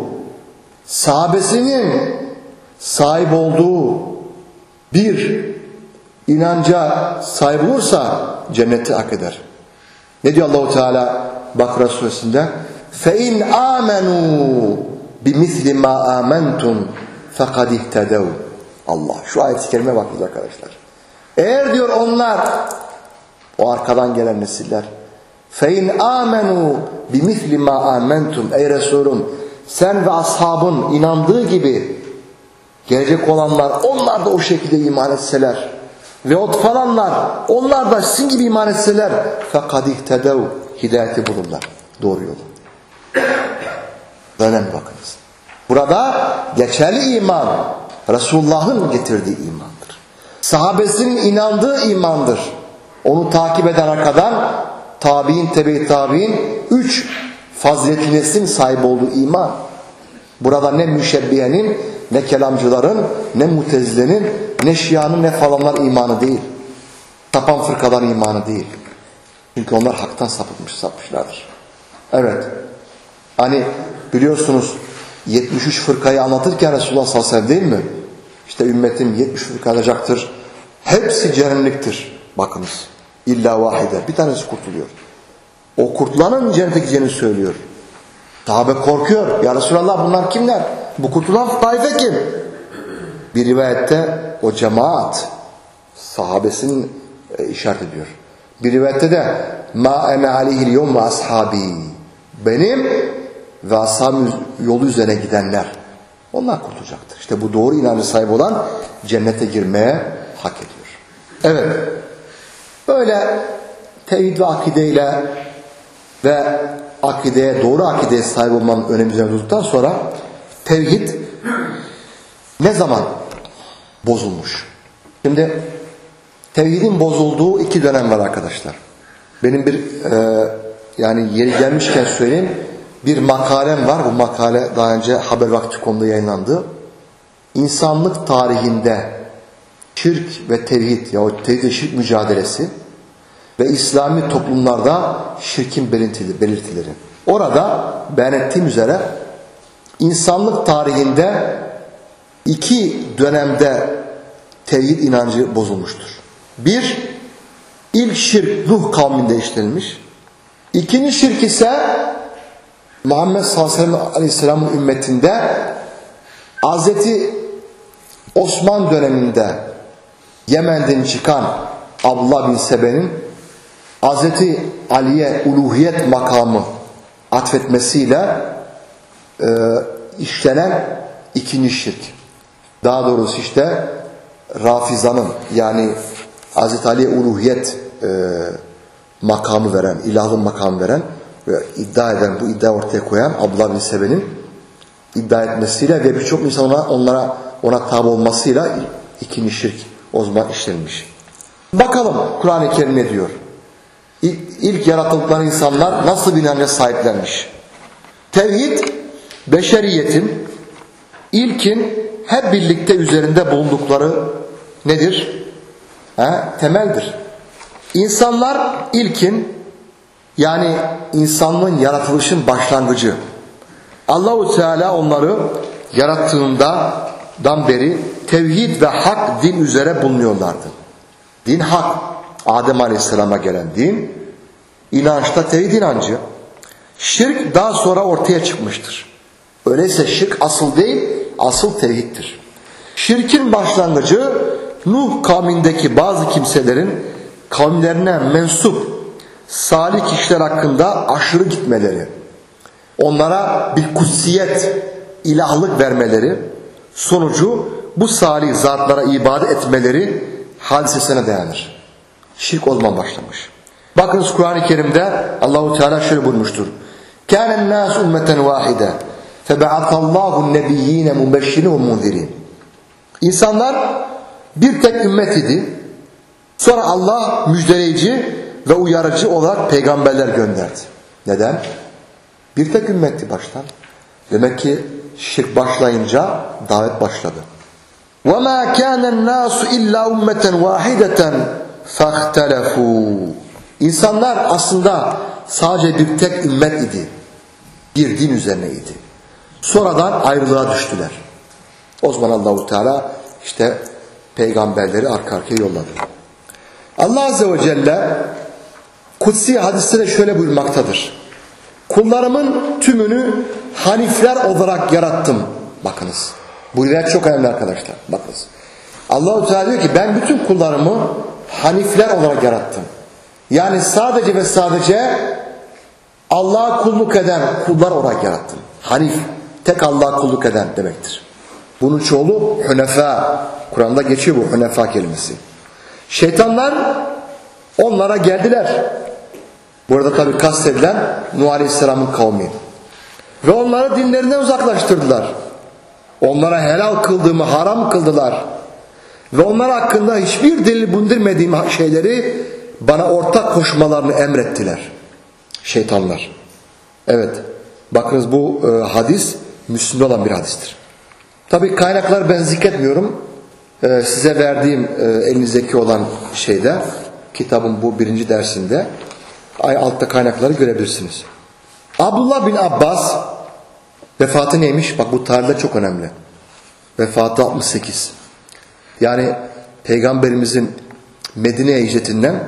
sahabesinin sahip olduğu bir inanca sahip olursa cenneti hak eder. Ne diyor Allah-u Teala Bakara suresinde? فَاِنْ آمَنُوا بِمِثْلِ مَا آمَنْتُمْ فَقَدْ اِهْتَدَوْا Allah. Şu ayet-i kerime bakınız arkadaşlar. Eğer diyor onlar, o arkadan gelen nesiller, فَاِنْ آمَنُوا بِمِثْلِ مَا آمَنْتُمْ Ey Resulüm sen ve ashabın inandığı gibi gelecek olanlar onlar da o şekilde iman etseler ve o falanlar onlar da sizin gibi iman etseler فَقَدْ اِهْتَدَوْا Hidayeti bulurlar. Doğru yolu. Önemli bakınız. Burada geçerli iman Resulullah'ın getirdiği imandır. Sahabesinin inandığı imandır. Onu takip eden arkadan tabi'in, tebe-i tabi'in 3 faziletli neslin sahip olduğu iman. Burada ne müşebbihenin, ne kelamcıların, ne mutezilenin, ne şianın, ne falanlar imanı değil. Tapan fırkaların imanı değil. Çünkü onlar haktan sapmışlardır. Evet. Hani biliyorsunuz 73 fırkayı anlatırken Resulullah sallallahu aleyhi ve sellem değil mi? İşte ümmetim 70 fırka alacaktır. Hepsi cehennemliktir. Bakınız. İlla vahide. Bir tanesi kurtuluyor. O kurtulanın cennete gideceğini söylüyor. Sahabe korkuyor. Ya Resulallah bunlar kimler? Bu kurtulan taife kim? Bir rivayette o cemaat sahabesinin işaret ediyor. Bir rivayette de ma ene aleyhil yevm ve ashabi benim ve ashabım yolu üzerine gidenler onlar kurtulacaktır. İşte bu doğru inancı sahip olan cennete girmeye hak ediyor. Evet. Böyle tevhid ve akideyle ve doğru akideye sahip olmanın önemini üzerine durduktan sonra tevhid ne zaman bozulmuş? Şimdi tevhidin bozulduğu 2 dönem var arkadaşlar. Benim bir yani yeri gelmişken söyleyeyim bir makalem var. Bu makale daha önce Habervakti.com'da yayınlandı. İnsanlık tarihinde şirk ve tevhid yahut tevhid ve şirk mücadelesi ve İslami toplumlarda şirkin belirtileri. Orada beyan ettiğim üzere insanlık tarihinde 2 dönemde tevhid inancı bozulmuştur. Bir, ilk şirk Nuh kavminde işlenmiş. İkinci şirk ise Muhammed sallallahu aleyhi ve sellem'in ümmetinde Hz. Osman döneminde Yemen'den çıkan Abdullah bin Sebe'nin Hz. Ali'ye uluhiyet makamı atfetmesiyle işlenen ikinci şirk. Daha doğrusu işte Rafizanın yani Hz. Ali'ye uluhiyet makamı veren, ilahlık makamı veren ve iddia eden, bu iddia ortaya koyan Abdullah bin Sebe'nin iddia etmesiyle ve birçok insan ona tabi olmasıyla ikinci şirk o zaman işlenmiş. Bakalım Kur'an-ı Kerim ne diyor? İlk yaratıldıkları insanlar nasıl bir inanca sahiplenmiş? Tevhid, beşeriyetin ilkin hep birlikte üzerinde bulundukları nedir? Temeldir. İnsanlar ilkin, yani insanlığın yaratılışın başlangıcı. Allah-u Teala onları yarattığından beri tevhid ve hak din üzere bulunuyorlardı. Din hak. Adem Aleyhisselam'a gelen din, inançta tevhid inancı. Şirk daha sonra ortaya çıkmıştır. Öyleyse şirk asıl değil, asıl tevhiddir. Şirkin başlangıcı Nuh kavmindeki bazı kimselerin kavimlerine mensup salih kişiler hakkında aşırı gitmeleri, onlara bir kutsiyet, ilahlık vermeleri sonucu bu salih zatlara ibadet etmeleri hadisesine dayanır. Şirk o zaman başlamış. Bakınız Kur'an-ı Kerim'de Allah-u Teala şöyle buyurmuştur. كَانَ النَّاسُ اُمَّةً وَاحِدًا فَبَعَثَ اللّٰهُ النَّبِيِّينَ مُبَشِّرِينَ وَمُنْذِرِينَ. İnsanlar bir tek ümmet idi. Sonra Allah müjdeleyici ve uyarıcı olarak peygamberler gönderdi. Neden? Bir tek ümmetti baştan. Demek ki şirk başlayınca davet başladı. وَمَا كَانَ النَّاسُ إِلَّا أُمَّةً وَاحِدَةً فَاخْتَلَفُوا. İnsanlar aslında sadece bir tek ümmet idi. Bir din üzerine idi. Sonradan ayrılığa düştüler. O zaman Allah-u Teala işte peygamberleri arka arkaya yolladı. Allah Azze ve Celle kutsi hadiste de şöyle buyurmaktadır. Kullarımın tümünü hanifler olarak yarattım. Bakınız. Bu rivayet çok önemli arkadaşlar. Bakınız. Allah-u Teala diyor ki ben bütün kullarımı hanifler olarak yarattım. Yani sadece ve sadece Allah'a kulluk eden kullar olarak yarattım. Hanif, tek Allah'a kulluk eden demektir. Bunun çoğulu Hunefa. Kur'an'da geçiyor bu Hunefa kelimesi. Şeytanlar onlara geldiler. Burada tabi kastedilen Nuh Aleyhisselam'ın kavmi. Ve onları dinlerinden uzaklaştırdılar. Onlara helal kıldığımı haram kıldılar. Ve onlar hakkında hiçbir delil bulundurmadığım şeyleri bana ortak koşmalarını emrettiler. Şeytanlar. Evet. Bakınız bu hadis Müslim'de olan bir hadistir. Tabi kaynaklar ben zikretmiyorum. Size verdiğim elinizdeki olan şeyde, kitabın bu 1. dersinde altta kaynakları görebilirsiniz. Abdullah bin Abbas vefatı neymiş? Bak bu tarihte çok önemli. Vefatı 68. Yani Peygamberimizin Medine'ye hicretinden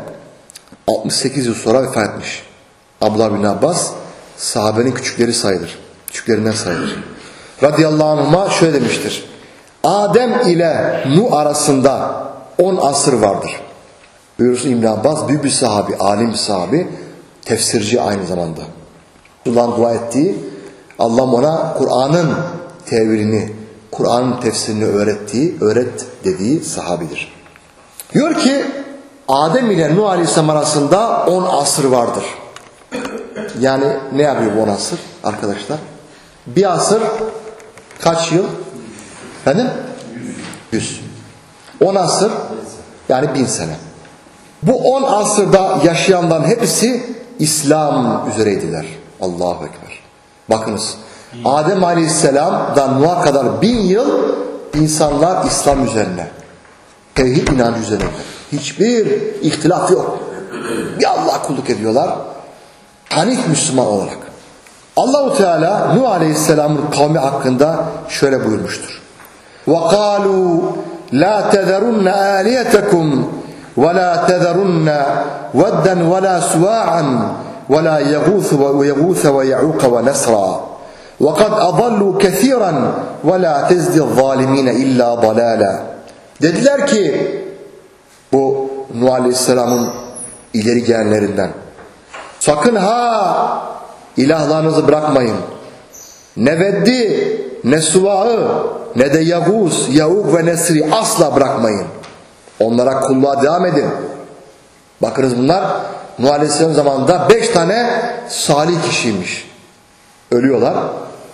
68 yıl sonra vefat etmiş. Abdullah bin Abbas sahabenin küçüklerinden sayılır. Radıyallahu anhuma şöyle demiştir. Adem ile Nuh arasında 10 asır vardır. Buyursun İbn Abbas büyük bir sahabi, alim bir sahabi, tefsirci aynı zamanda. Allah'ın dua ettiği, Allah ona Kur'an'ın tevilini, Kur'an'ın tefsirini öğret dediği sahabidir. Diyor ki Adem ile Nuh Aleyhisselam arasında 10 asır vardır. Yani ne yapıyor bu 10 asır arkadaşlar? Bir asır kaç yıl? Efendim? 100. 10 asır yani 1000 sene. Bu 10 asırda yaşayanların hepsi İslam üzereydiler. Allahu Ekber. Bakınız. Adem Aleyhisselam'dan Nuh'a kadar 1000 yıl insanlar İslam üzerine. Tevhid inancı üzerine. Hiçbir ihtilaf yok. Bir Allah'a kulluk ediyorlar. Hanif Müslüman olarak. Allah-u Teala Nuh Aleyhisselam'ın kavmi hakkında şöyle buyurmuştur. وَقَالُوا لَا تَذَرُنَّ آلِيَتَكُمْ وَلَا تَذَرُنَّ وَدًّا وَلَا سُوَاعًا وَلَا يَغُوثَ وَيَعُوقَ وَنَسْرًا وَقَدْ أَضَلُّوا كَثِيرًا وَلَا تَزْدِ الظَّالِمِينَ إِلَّا ضَلَالًا. Dediler ki bu Nuh Aleyhisselam'ın ileri gelenlerinden, sakın ha ilahlarınızı bırakmayın. Ne Veddi, ne Suva'ı, ne de Yağuz, Yağuk ve Nesri asla bırakmayın. Onlara kulluğa devam edin. Bakınız bunlar Nuh Aleyhisselam zamanında 5 tane salih kişiymiş. Ölüyorlar.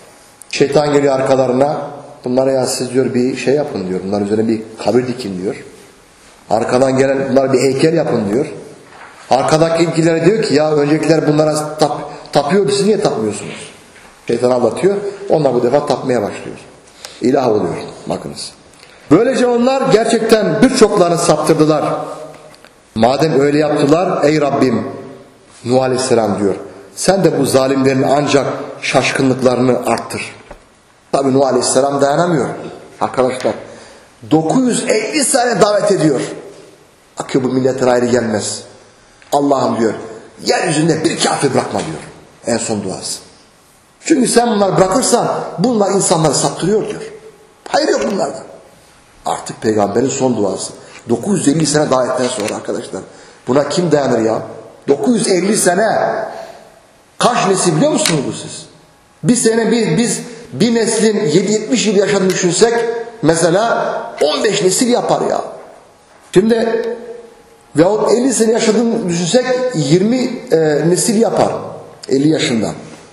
Şeytan geliyor arkalarına. Bunlara ya siz diyor bir şey yapın diyor. Bunların üzerine bir kabir dikin diyor. Arkadan gelen bunlara bir heykel yapın diyor. Arkadakilere diyor ki ya öncekiler bunlara tapıyordu, siz niye tapmıyorsunuz? Şeytan anlatıyor. Onlar bu defa tapmaya başlıyor. İlah oluyor. Bakınız. Böylece onlar gerçekten birçoklarını saptırdılar. Madem öyle yaptılar, ey Rabbim, Nuh Aleyhisselam diyor, sen de bu zalimlerin ancak şaşkınlıklarını arttır. Tabi Nuh Aleyhisselam dayanamıyor. Arkadaşlar 950 sene davet ediyor. Akıyor bu milletin ayrı gelmez. Allah'ım diyor, yeryüzünde bir kafir bırakma diyor. En son duası. Çünkü sen bunları bırakırsan bunlar insanları saptırıyor diyor. Hayır yok bunlardan. Artık peygamberin son duası. 950 sene davetten sonra arkadaşlar. Buna kim dayanır ya? 950 sene. Kaç nesil biliyor musunuz bu siz? Bir sene biz bir neslin 7-70 yıl yaşadığını düşünsek mesela 15 nesil yapar ya. Şimdi veyahut 50 sene yaşadığını düşünsek 20 nesil yapar. 50 yaşında.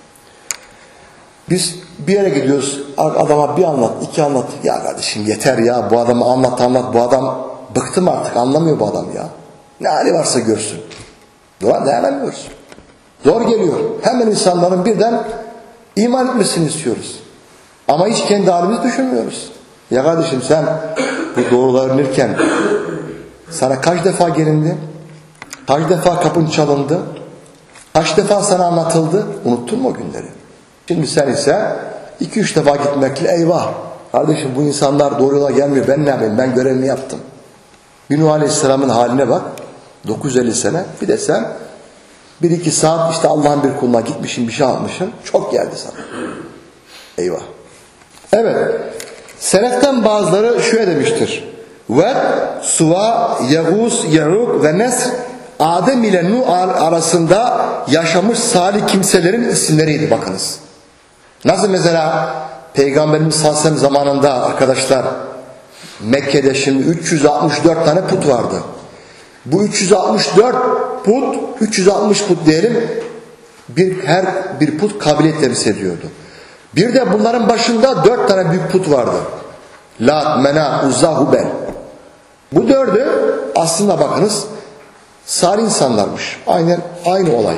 Biz bir yere gidiyoruz, adama bir anlat, iki anlat. Ya kardeşim yeter ya, bu adamı anlat. Bu adam bıktım artık, anlamıyor bu adam ya. Ne hali varsa görsün. Dayanamıyoruz. Zor geliyor. Hemen insanların birden iman etmesini istiyoruz. Ama hiç kendi halimizi düşünmüyoruz. Ya kardeşim sen bu doğruları öğrenirken sana kaç defa gelindi? Kaç defa kapın çalındı? Kaç defa sana anlatıldı? Unuttun mu o günleri? Şimdi sen ise 2-3 defa gitmekle eyvah. Kardeşim bu insanlar doğru yola gelmiyor. Ben ne yapayım? Ben görevimi yaptım. Nuh Aleyhisselam'ın haline bak. 950 sene. Bir de sen 1-2 saat işte Allah'ın bir kuluna gitmişsin, bir şey almışsın. Çok geldi sana. Eyvah. Evet. Seleften bazıları şöyle demiştir. Ve Suva, Yağuz, Yaruk ve Nesr Adem ile Nuh arasında yaşamış salih kimselerin isimleriydi bakınız. Nasıl mesela Peygamberimiz sallallahu aleyhi ve sellem zamanında arkadaşlar Mekke'de şimdi 364 tane put vardı. Bu 364 put, 360 put diyelim, her bir put kabile temsil ediyordu. Bir de bunların başında 4 tane büyük put vardı. Lat, Menat, Uzza, Hubel. Bu dördü aslında bakınız salih insanlarmış. Aynı olay.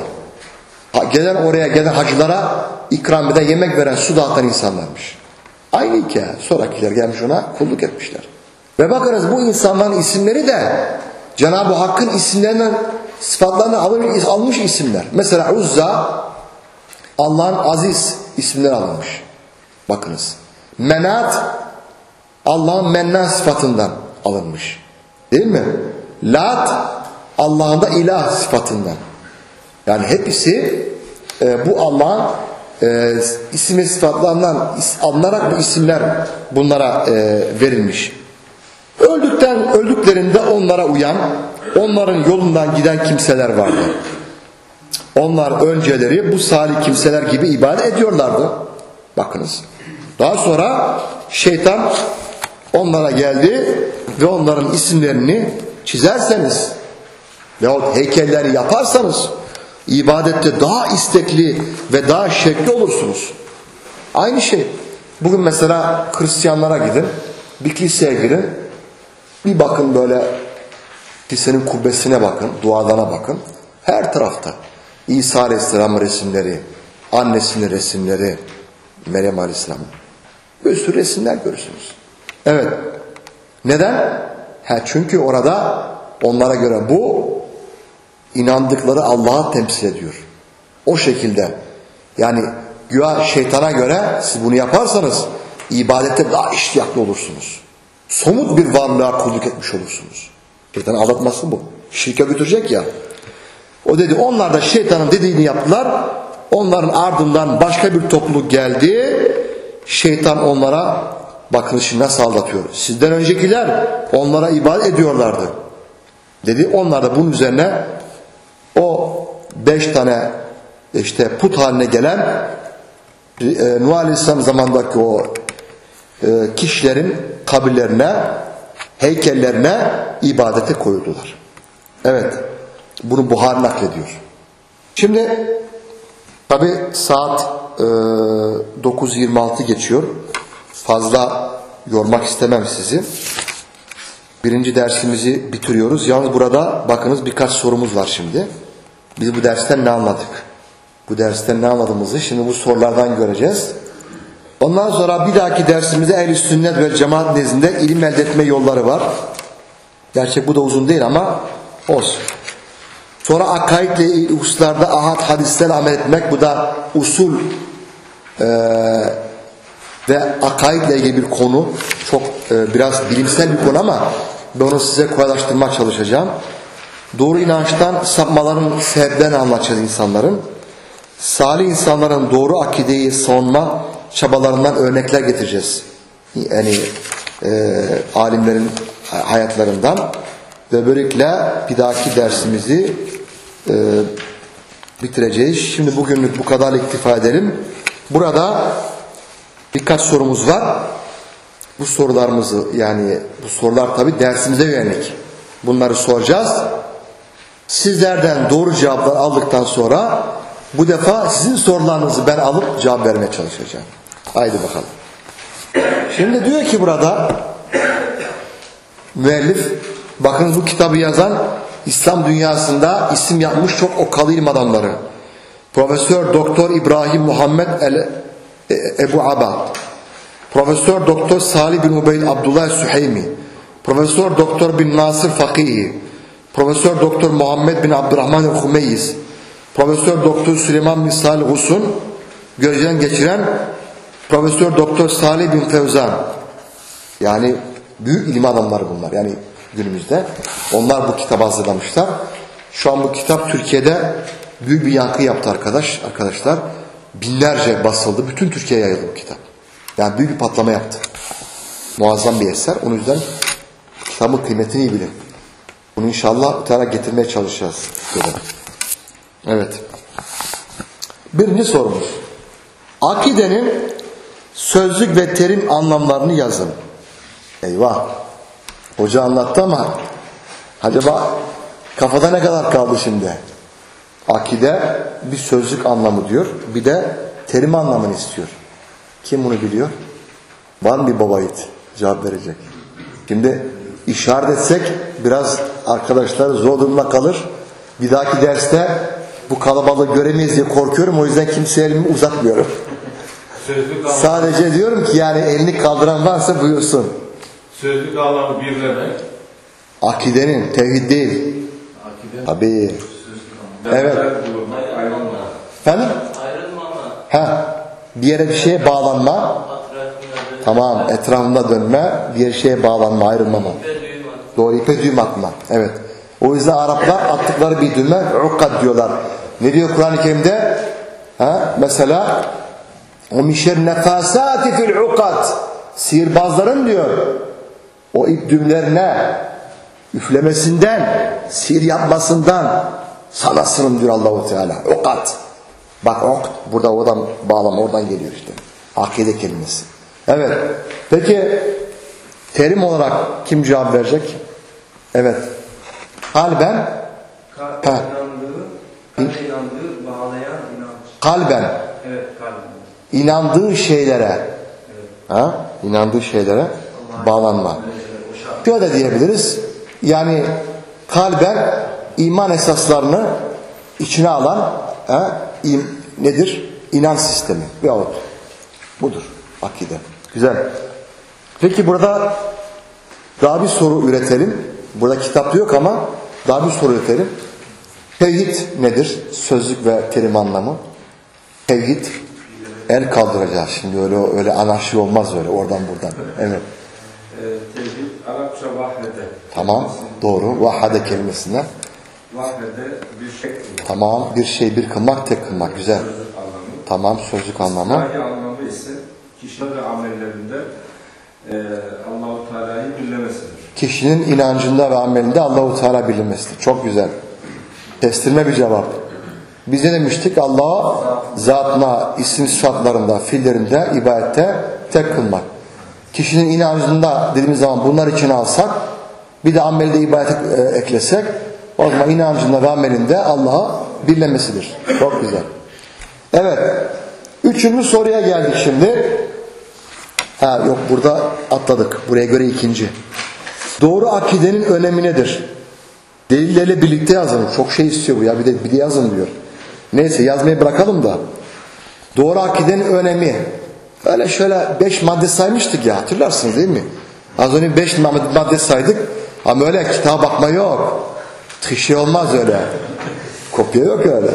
Oraya gelen hacılara ikram eden, yemek veren, su dağıtan insanlarmış. Aynı hikaye. Sonrakiler gelmiş ona kulluk etmişler. Ve bakınız bu insanların isimleri de Cenab-ı Hakk'ın isimlerinden, sıfatlarını almış isimler. Mesela Uzza Allah'ın aziz isimleri alınmış. Bakınız. Menat Allah'ın mennan sıfatından alınmış. Değil mi? Lat Allah'ın da ilah sıfatından. Yani hepsi bu Allah'ın isim ve sıfatlarından alınarak bu isimler bunlara verilmiş. Öldüklerinde onlara uyan, onların yolundan giden kimseler vardı. Onlar önceleri bu salih kimseler gibi ibadet ediyorlardı. Bakınız. Daha sonra şeytan onlara geldi ve onların isimlerini çizerseniz veyahut heykelleri yaparsanız ibadette daha istekli ve daha şevkli olursunuz. Aynı şey. Bugün mesela Hristiyanlara gidin, bir kiliseye girin, bir bakın böyle kilisenin kubbesine bakın, duvarlarına bakın. Her tarafta İsa Aleyhisselam'ın resimleri, annesinin resimleri, Meryem Aleyhisselam'ın. Bir sürü resimler görürsünüz. Evet. Neden? Çünkü orada onlara göre bu inandıkları Allah'ı temsil ediyor. O şekilde. Yani güya şeytana göre siz bunu yaparsanız ibadette daha iştiyaklı olursunuz. Somut bir varlığa kulluk etmiş olursunuz. Şeytanın aldatması bu. Şirke götürecek ya. O dedi, onlar da şeytanın dediğini yaptılar. Onların ardından başka bir topluluk geldi. Şeytan onlara, bakın şimdi nasıl aldatıyor. Sizden öncekiler onlara ibadet ediyorlardı. Dedi, onlar da bunun üzerine o 5 tane işte put haline gelen Nuh Aleyhisselam zamandaki o kişilerin kabirlerine, heykellerine ibadete koyuldular. Evet. Bunu Buhari naklediyor. Şimdi tabi saat 9:26 geçiyor. Fazla yormak istemem sizi. Birinci dersimizi bitiriyoruz. Yalnız burada bakınız birkaç sorumuz var şimdi. Biz bu dersten ne anladık? Bu dersten ne anladığımızı şimdi bu sorulardan göreceğiz. Ondan sonra bir dahaki dersimizde ehl-i sünnet ve cemaat nezdinde ilim elde etme yolları var. Gerçi bu da uzun değil ama olsun. Sonra akaidle hususlarda ahad hadislerle amel etmek, bu da usul ve akaidle ilgili bir konu. Çok biraz bilimsel bir konu ama ben onu size kolaylaştırmaya çalışacağım. Doğru inançtan sapmaların sebeplerini anlatacağız insanların. Salih insanların doğru akideyi savunma çabalarından örnekler getireceğiz. Yani alimlerin hayatlarından. Ve böylelikle bir dahaki dersimizi bitireceğiz. Şimdi bugünlük bu kadar iktifa edelim. Burada birkaç sorumuz var. Bu sorularımızı, yani bu sorular tabi dersimize yönelik. Bunları soracağız. Sizlerden doğru cevaplar aldıktan sonra bu defa sizin sorularınızı ben alıp cevap vermeye çalışacağım. Haydi bakalım. Şimdi diyor ki burada müellif, bakın bu kitabı yazan İslam dünyasında isim yapmış çok okalı ilim adamları. Profesör Doktor İbrahim Muhammed Ebu Abad, Profesör Doktor Salih bin Ubeyd Abdullah Süheymi, Profesör Doktor bin Nasır Fakihi, Profesör Doktor Muhammed bin Abdurrahman el-Humeyyiz, Profesör Doktor Süleyman bin Salih Husun, gözden geçiren Profesör Doktor Salih bin Fevzan. Yani büyük ilim adamları bunlar. Yani günümüzde. Onlar bu kitabı hazırlamışlar. Şu an bu kitap Türkiye'de büyük bir yankı yaptı arkadaşlar. Binlerce basıldı. Bütün Türkiye'ye yayıldı bu kitap. Yani büyük bir patlama yaptı. Muazzam bir eser. Onun yüzden kitabın kıymetini iyi bilin. Bunu inşallah bir tane getirmeye çalışacağız. Evet. Birinci sorumuz. Akidenin sözlük ve terim anlamlarını yazın. Eyvah. Hoca anlattı ama acaba kafada ne kadar kaldı şimdi? Akide bir sözlük anlamı diyor. Bir de terim anlamını istiyor. Kim bunu biliyor? Var mı bir baba yiğit? Cevap verecek. Şimdi işaret etsek biraz arkadaşlar zor durumda kalır. Bir dahaki derste bu kalabalığı göremeyiz diye korkuyorum. O yüzden kimseye elimi uzatmıyorum. Sadece diyorum ki yani elini kaldıran varsa buyursun. Sözlük anlamı birlemek. Akidenin, tevhid değil. Akide. Tabii. Evet. Efendim? Ha. Bir yere bir şeye bağlanma. Tamam. Etrafında dönme. Diğer şeye bağlanma, ayrılmama. Doğru, ipe düğüm atma. Evet. O yüzden Araplar attıkları bir düğme ukad diyorlar. Ne diyor Kur'an-ı Kerim'de? Ha? Mesela o mişer nefasati fil ukad. Sihirbazların diyor o ip düğümlerine üflemesinden, sihir yapmasından sana sığınırım diyor Allah-u Teala. Ukad. Bak ok burada oradan bağlama, oradan geliyor işte. Akide kelimesi. Evet. Peki terim olarak kim cevap verecek? Evet. Kalben inandığı, bağlayan inanç. Kalben. Evet, kalben. İnandığı şeylere, evet. Ha? İnandığı şeylere bağlanma. Şöyle diyebiliriz. Yani kalben iman esaslarını içine alan nedir? İnanç sistemi veyahut budur akide. Güzel. Peki burada daha bir soru üretelim. Burada kitapta yok ama daha bir soru üretelim. Tevhid nedir? Sözlük ve terim anlamı. Tevhid, el kaldıracağız. Şimdi öyle anarşi olmaz öyle oradan buradan. Evet. Tevhid Arapça vahede. Tamam. Doğru. Vahade kelimesinden. Vahede bir şey kılmak. Tamam. Bir şey bir kılmak, tek kılmak. Güzel. Sözlük anlamı. Tamam. Sözlük anlamı. Sahi anlamı ise kişi ve amellerinde Allah-u Teala'yı bilmesidir. Kişinin inancında ve amelinde Allah-u Teala bilinmesidir. Çok güzel. Kestirme bir cevap. Biz ne demiştik? Allah'a zatına, isim sıfatlarında, fiillerinde, ibadette tek kılmak. Kişinin inancında dediğimiz zaman bunlar için alsak, bir de amelde ibadet eklesek, o zaman inancında ve amelinde Allah'a birlemesidir. Çok güzel. Evet. Üçüncü soruya geldik şimdi. Yok, burada atladık. Buraya göre ikinci. Doğru akidenin önemi nedir? Delillerle birlikte yazın. Çok şey istiyor bu ya. Bir de yazın diyor. Neyse, yazmayı bırakalım da. Doğru akidenin önemi. Öyle şöyle 5 madde saymıştık ya. Hatırlarsınız değil mi? Az önce 5 madde saydık. Ama öyle kitaba bakma yok. Şey olmaz öyle. Kopya yok öyle.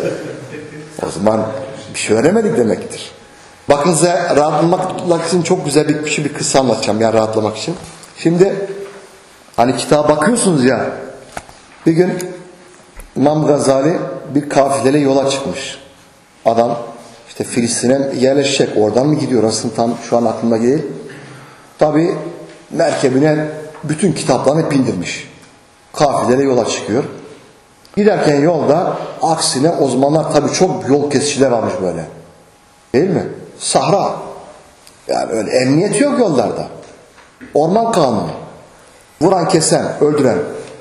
O zaman bir şey öğrenemedik demektir. Bakın size rahatlamak için çok güzel bir kıssa anlatacağım. Yani rahatlamak için. Şimdi hani kitaba bakıyorsunuz ya. Bir gün İmam Gazali bir kafileyle yola çıkmış. Adam işte Filistin'e yerleşecek. Oradan mı gidiyor? Aslında tam şu an aklımda değil. Tabi merkebine bütün kitaplarını bindirmiş. Kafileyle yola çıkıyor. Giderken yolda aksine o zamanlar tabi çok yol kesiciler varmış böyle. Değil mi? Sahra. Yani öyle emniyet yok yollarda. Orman kanunu. Vuran, kesen, öldüren.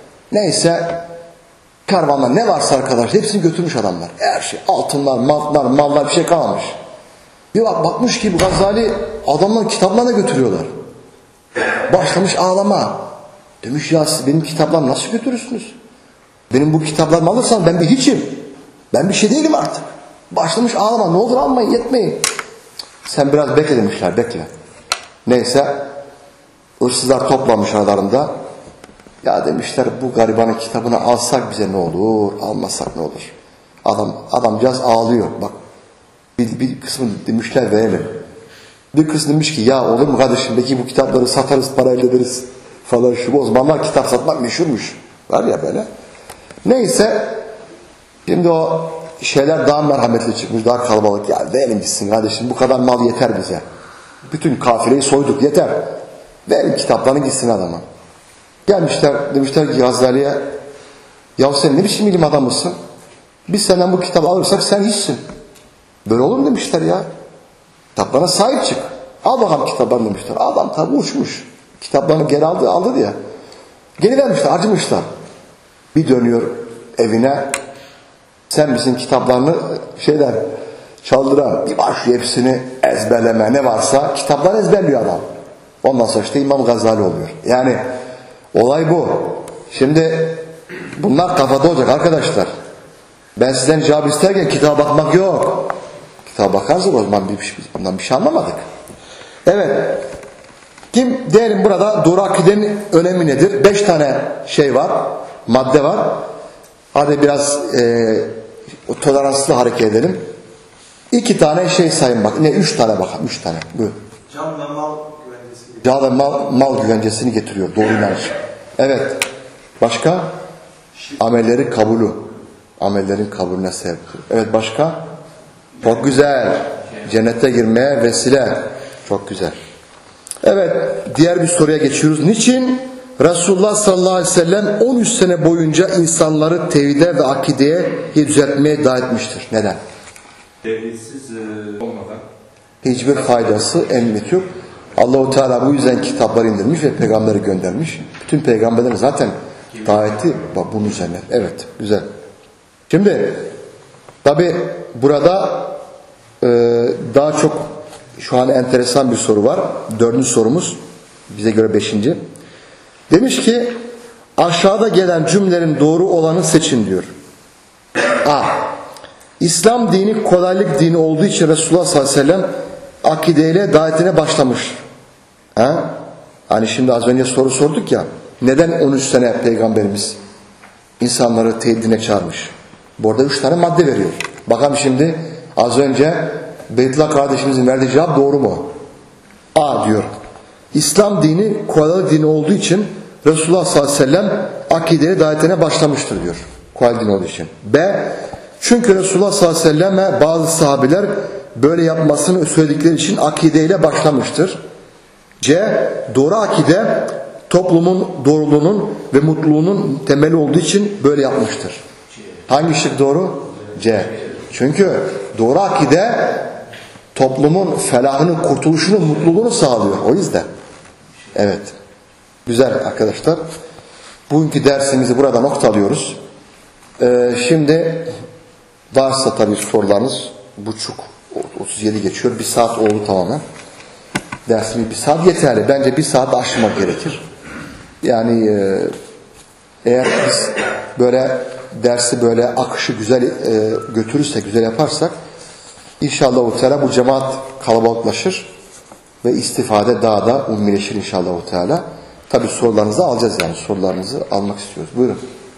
Neyse, karvanda ne varsa arkadaş hepsini götürmüş adamlar. Her şey, altınlar, mallar bir şey kalmamış. Bir bakmış ki bu Gazali adamların kitaplarını götürüyorlar. Başlamış ağlama. Demiş ya, siz benim kitaplarımı nasıl götürürsünüz? Benim bu kitaplarımı alırsan ben bir hiçim. Ben bir şey değilim artık. Başlamış ağlama. Ne olur almayın, yetmeyin. Sen biraz bekle demişler, bekle. Neyse, hırsızlar toplamış aralarında. Ya demişler, bu garibanın kitabını alsak bize ne olur, almasak ne olur? Adamcağız ağlıyor. Bak, bir kısmı demişler verelim. Bir kısmı demiş ki ya olur mu kardeşim, belki bu kitapları satarız, para elde ederiz falan şu. O zamanlar kitap satmak meşhurmuş. Var ya böyle. Neyse, şimdi o şeyler daha merhametli çıkmış, daha kalabalık. Ya verin gitsin kardeşim, bu kadar mal yeter bize. Bütün kafileyi soyduk, yeter. Verin kitaplarını gitsin adama. Gelmişler, demişler ki Gazali'ye, ya sen ne biçim ilim adamısın? Biz senden bu kitabı alırsak sen hiçsin. Böyle olur mu demişler ya. Kitaplarına sahip çık. Al bakalım kitaplarını demişler. Adam tabi uçmuş. Kitaplarını geri aldı diye. Geri vermişler, acımışlar. Bir dönüyor evine. Sen bizim kitaplarını çaldıran. Bir başlıyor hepsini ezberleme. Ne varsa kitapları ezberliyor adam. Ondan sonra işte İmam Gazali oluyor. Yani olay bu. Şimdi bunlar kafada olacak arkadaşlar. Ben sizden cevap isterken kitaba bakmak yok. Kitaba bakarsak o zaman bundan bir şey anlamadık. Evet. Diyelim burada doğru akidenin önemi nedir? 5 tane şey var. Madde var. Hadi biraz toleranslı hareket edelim. 2 tane şey sayın bak. 3 tane bakalım. 3 tane. Buyur. Can ve mal güvencesi. Can ve mal güvencesini getiriyor. Doğru inanç. Evet. Başka? Amellerin kabulü. Amellerin kabulüne sebep. Evet, başka? Çok güzel. Cennete girmeye vesile. Çok güzel. Evet. Diğer bir soruya geçiyoruz. Niçin Resulullah sallallahu aleyhi ve sellem 13 sene boyunca insanları tevhide ve akideye düzeltmeye davet etmiştir? Neden? Tevhidsiz olmadan hiçbir faydası, emniyeti yok. Allah-u Teala bu yüzden kitaplar indirmiş ve peygamberi göndermiş. Bütün peygamberlerin zaten daveti bunun üzerine. Evet, güzel. Şimdi tabi burada daha çok şu an enteresan bir soru var. 4. sorumuz. Bize göre 5. Demiş ki aşağıda gelen cümlelerin doğru olanı seçin diyor. A. İslam dini kolaylık dini olduğu için Resulullah sallallahu aleyhi ve sellem akideyle davetine başlamış. Hani şimdi az önce soru sorduk ya. Neden 13 sene peygamberimiz insanları tevhidine çağırmış? Burada 3 tane madde veriyor. Bakalım şimdi az önce Beytullah kardeşimizin verdiği cevap doğru mu? A diyor. İslam dini kolaylık dini olduğu için Resulullah sallallahu aleyhi ve sellem akideye davetine başlamıştır diyor. Kolaylık dini olduğu için. B. Çünkü Resulullah sallallahu aleyhi ve selleme bazı sahabeler böyle yapmasını söyledikleri için akideyle başlamıştır. C. Doğru akide toplumun doğruluğunun ve mutluluğunun temeli olduğu için böyle yapmıştır. Hangi şık doğru? C. Çünkü doğru akide toplumun felahını, kurtuluşunu, mutluluğunu sağlıyor. O yüzden. Evet. Güzel arkadaşlar. Bugünkü dersimizi burada noktalıyoruz. Şimdi varsa tabii sorularınız 37 geçiyor. 1 saat oldu tamamen. Dersimiz 1 saat yeterli. Bence 1 saat aşmak gerekir. Yani eğer biz böyle dersi böyle akışı güzel götürürsek, güzel yaparsak inşallah Teala bu cemaat kalabalıklaşır ve istifade daha da ummileşir inşallah Teala. Tabi sorularınızı alacağız yani. Sorularınızı almak istiyoruz. Buyurun.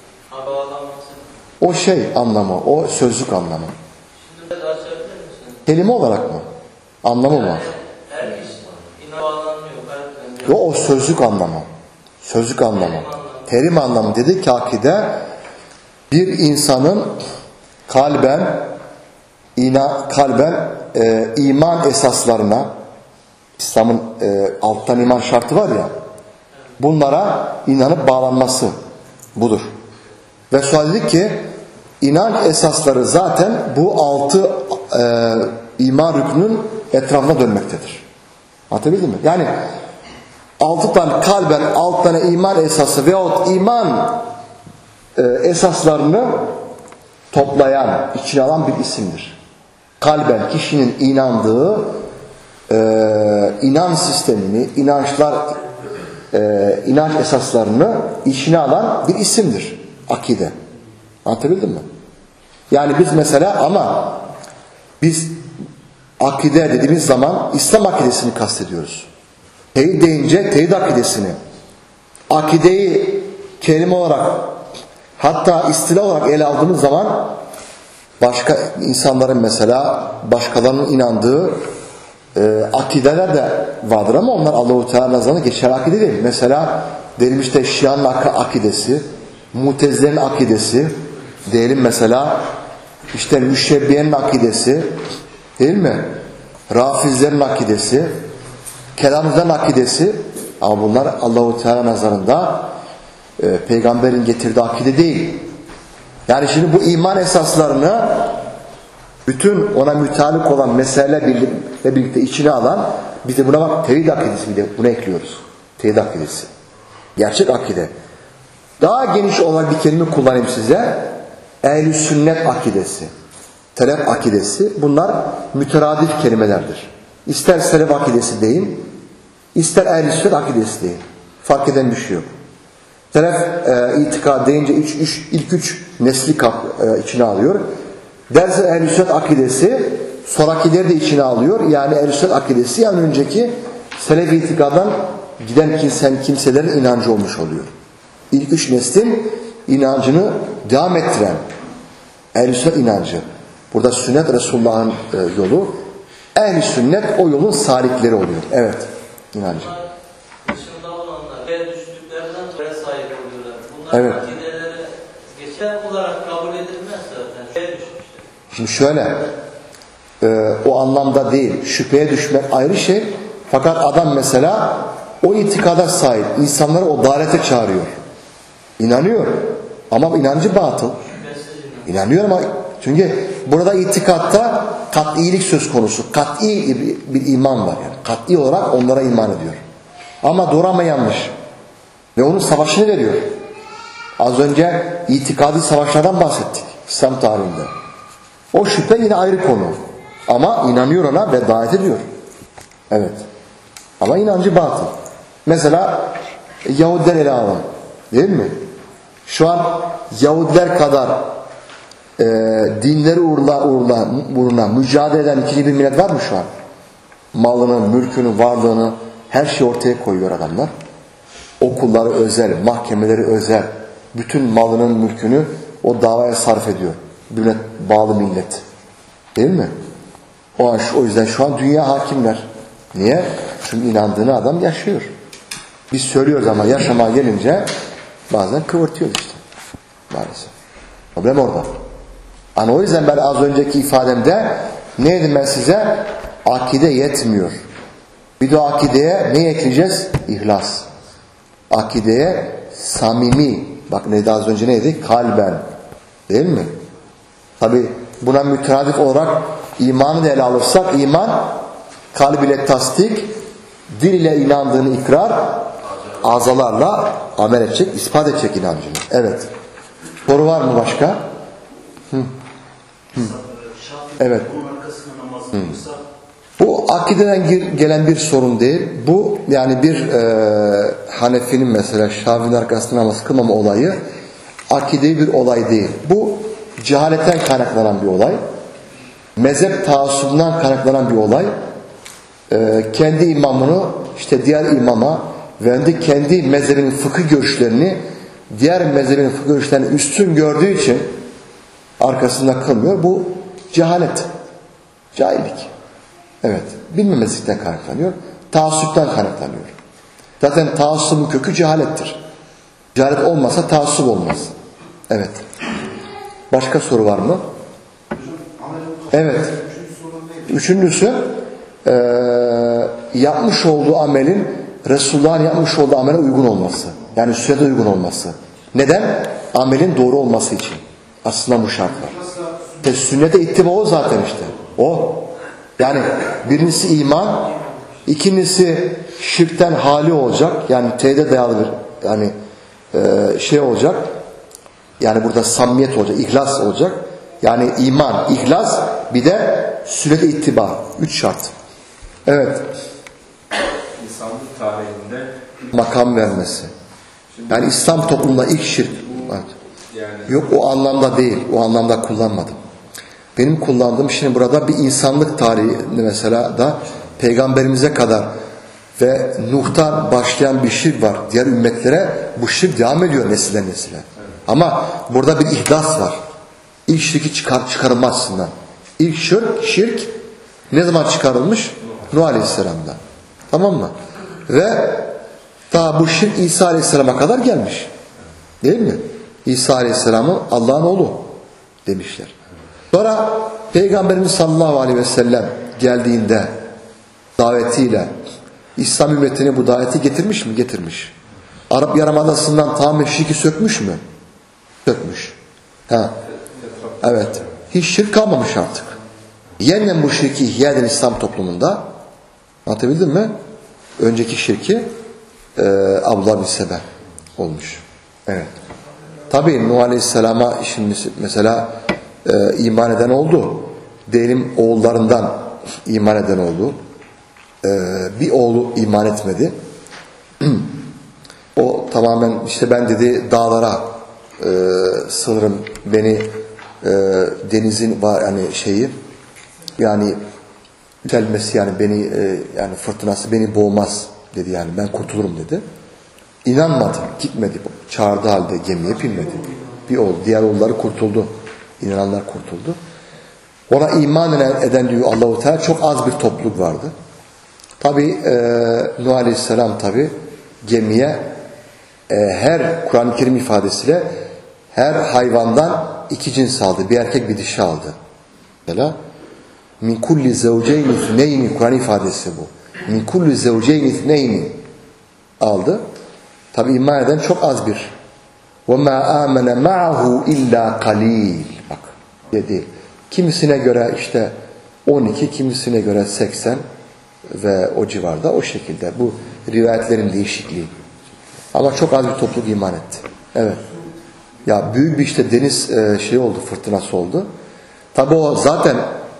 O şey anlamı, o sözlük anlamı. Şimdi de açabilir misin? Kelime olarak mı? Anlamı mı? Her iş inanmıyor. O sözlük anlamı. Sözlük anlamı. Terim anlamı dedi ki akide bir insanın kalben iman esaslarına, İslam'ın alttan iman şartı var ya, bunlara inanıp bağlanması budur. Ve sonra dedik ki inanç esasları zaten bu 6 iman rükünün etrafına dönmektedir. Anlatabildim mi? Yani 6 tane kalben 6 tane iman esası veyahut iman esaslarını toplayan, içine alan bir isimdir. Kalben kişinin inandığı inanç sistemini, inanç esaslarını içine alan bir isimdir. Akide. Anlatabildim mi? Yani biz mesela ama biz akide dediğimiz zaman İslam akidesini kastediyoruz. Tevhid deyince tevhid akidesini. Akideyi kelime olarak hatta istilah olarak ele aldığımız zaman başka insanların mesela başkalarının inandığı akideler de vardır ama onlar Allah-u Teala nazarında geçer akide değil. Mesela diyelim işte Şia'nın akidesi, Mutezile'nin akidesi, diyelim mesela işte Müşebbiye'nin akidesi, değil mi? Rafizlerin akidesi, Kelamcıların akidesi, ama bunlar Allah-u Teala nazarında peygamberin getirdiği akide değil. Yani şimdi bu iman esaslarını bütün ona mütalik olan meselelerle birlikte içine alan, biz de buna bak tevhid akidesi, bir de buna ekliyoruz. Tevhid akidesi. Gerçek akide. Daha geniş olarak bir kelime kullanayım size. Ehl-i sünnet akidesi. Telef akidesi. Bunlar müteradif kelimelerdir. İster selef akidesi deyin, ister ehl-i sünnet akidesi deyin. Fark eden bir şey yok. Telef itikad deyince ilk üç nesli içine alıyor. Derse ehl-i sünnet akidesi sonrakileri de içine alıyor. Yani ehl-i sünnet akidesi yani önceki selef itikadan giden kimselerin inancı olmuş oluyor. İlk 3 neslin inancını devam ettiren ehl-i sünnet inancı. Burada sünnet Resulullah'ın yolu. Ehl-i sünnet o yolun salikleri oluyor. Evet. İnancı. Dışında olanlar ve düştüklerinden sonra sahip oluyorlar. Bunlar evet. Akideleri geçer olarak kabul edilmez zaten. Şüpheye düşmüşler. Şimdi şöyle o anlamda değil. Şüpheye düşmek ayrı şey. Fakat adam mesela o itikada sahip. İnsanları o dalete çağırıyor. İnanıyor. Ama inancı batıl. İnanıyor ama çünkü burada itikatta kat'ilik söz konusu. Kat'i bir iman var yani. Kat'i olarak onlara iman ediyor. Ama doğru ama yanlış. Ve onun savaşını veriyor. Az önce itikadi savaşlardan bahsettik. İslam tarihinde. O şüphe yine ayrı konu. Ama inanıyor ona ve davet ediyor. Evet. Ama inancı batıl. Mesela Yahudiler ele alalım. Değil mi? Şu an Yahudiler kadar dinleri uğruna mücadele eden ikinci bir millet var mı şu an? Malını, mülkünü, varlığını her şeyi ortaya koyuyor adamlar. Okulları özel, mahkemeleri özel. Bütün malının, mülkünü o davaya sarf ediyor. Birbirine bağlı millet. Değil mi? O yüzden şu an dünya hakimler. Niye? Çünkü inandığını adam yaşıyor. Biz söylüyoruz ama yaşamaya gelince bazen kıvırtıyoruz işte. Maalesef. Problem orada. Yani o yüzden ben az önceki ifademde ne dedim ben size? Akide yetmiyor. Bir de akideye ne ekleyeceğiz? İhlas. Akideye samimi. Bak neydi az önce neydi? Kalben. Değil mi? Tabi buna müteradif olarak imanı da ele alırsak iman kalb ile tasdik, dil ile inandığını ikrar, azalarla amel edecek, ispat edecek inancını. Evet. Soru var mı başka? Evet. arkasında namaz kılırsa Bu akideden gelen bir sorun değil. Bu yani bir Hanefi'nin mesela Şafii'nin arkasında namaz kılmama olayı akidei bir olay değil. Bu cehaletten kaynaklanan bir olay. Mezhep taassubundan kaynaklanan bir olay. Kendi imamını işte diğer imama ve kendi mezhebinin fıkıh görüşlerini diğer mezhebinin fıkıh görüşlerini üstün gördüğü için arkasında kılmıyor. Bu cehalet. Cahillik. Evet. Bilmemezlikten kaynaklanıyor. Taassuptan kaynaklanıyor. Zaten taassubun kökü cehalettir. Cehalet olmasa taassup olmaz. Evet. Başka soru var mı? Evet. Üçüncüsü yapmış olduğu amelin Resulullah'ın yapmış olduğu amele uygun olması. Yani sünnete uygun olması. Neden? Amelin doğru olması için. Aslında bu şart var. Sünnete ittiba o zaten işte. O. Yani birincisi iman, ikincisi şirkten hali olacak. Yani tevhide dayalı bir yani şey olacak. Yani burada samimiyet olacak, ihlas olacak. Yani iman, ihlas, bir de sünnete ittiba. 3 şart. Evet. İnsanlık tarihinde Makam vermesi. Yani İslam toplumunda ilk şirk. Evet. yani Yok o anlamda değil. O anlamda kullanmadım. Benim kullandığım şimdi burada bir insanlık tarihi mesela da peygamberimize kadar ve Nuh'tan başlayan bir şirk var. Diğer ümmetlere bu şirk devam ediyor nesilden nesile. Ama burada bir ihlas var. İlk şirki çıkarılma açısından. İlk şirk ne zaman çıkarılmış? Nuh Aleyhisselam'da. Tamam mı? Ve daha bu şirk İsa Aleyhisselam'a kadar gelmiş. Değil mi? İsa Aleyhisselam'ı Allah'ın oğlu demişler. Sonra Peygamberimiz sallallahu aleyhi ve sellem geldiğinde davetiyle İslam ümmetine bu daveti getirmiş mi? Getirmiş. Arap Yarımadası'ndan tamamen şirki sökmüş mü? Sökmüş. Ha. Evet. Hiç şirk kalmamış artık. Yeniden bu şirki ihya eden İslam toplumunda, anlatabildim mi? Önceki şirki Abdullah bin Sebe olmuş. Evet. Tabii Nuh Aleyhisselam'a şimdi mesela iman eden oldu. Diyelim oğullarından iman eden oldu. Bir oğlu iman etmedi. O tamamen işte ben dedi dağlara sığınırım, beni denizin var yani şeyi yani yükselmesi yani beni yani fırtınası beni boğmaz dedi, yani ben kurtulurum dedi. İnanmadı, gitmedi. Çağırdı halde gemiye binmedi. Bir oğul, diğer oğulları kurtuldu. İnananlar kurtuldu. Ona iman eden diyor Allah-u Teala çok az bir topluluk vardı. Tabi Nuh Aleyhisselam tabi gemiye her Kur'an-ı Kerim ifadesiyle her hayvandan 2 cins aldı. Bir erkek bir dişi aldı. Mesela min kulli zevceyni ithneyni Kur'an ifadesi bu. Min kulli zevceyni ithneyni aldı. Tabi iman eden çok az bir. وَمَا آمَنَ مَعَهُ اِلَّا قَلِيلٍ Bak dedi. Kimisine göre işte 12, kimisine göre 80 ve o civarda, o şekilde. Bu rivayetlerin değişikliği. Ama çok az bir topluluk iman etti. Evet. Ya büyük bir işte deniz şey oldu, fırtınası oldu. Tabi o zaten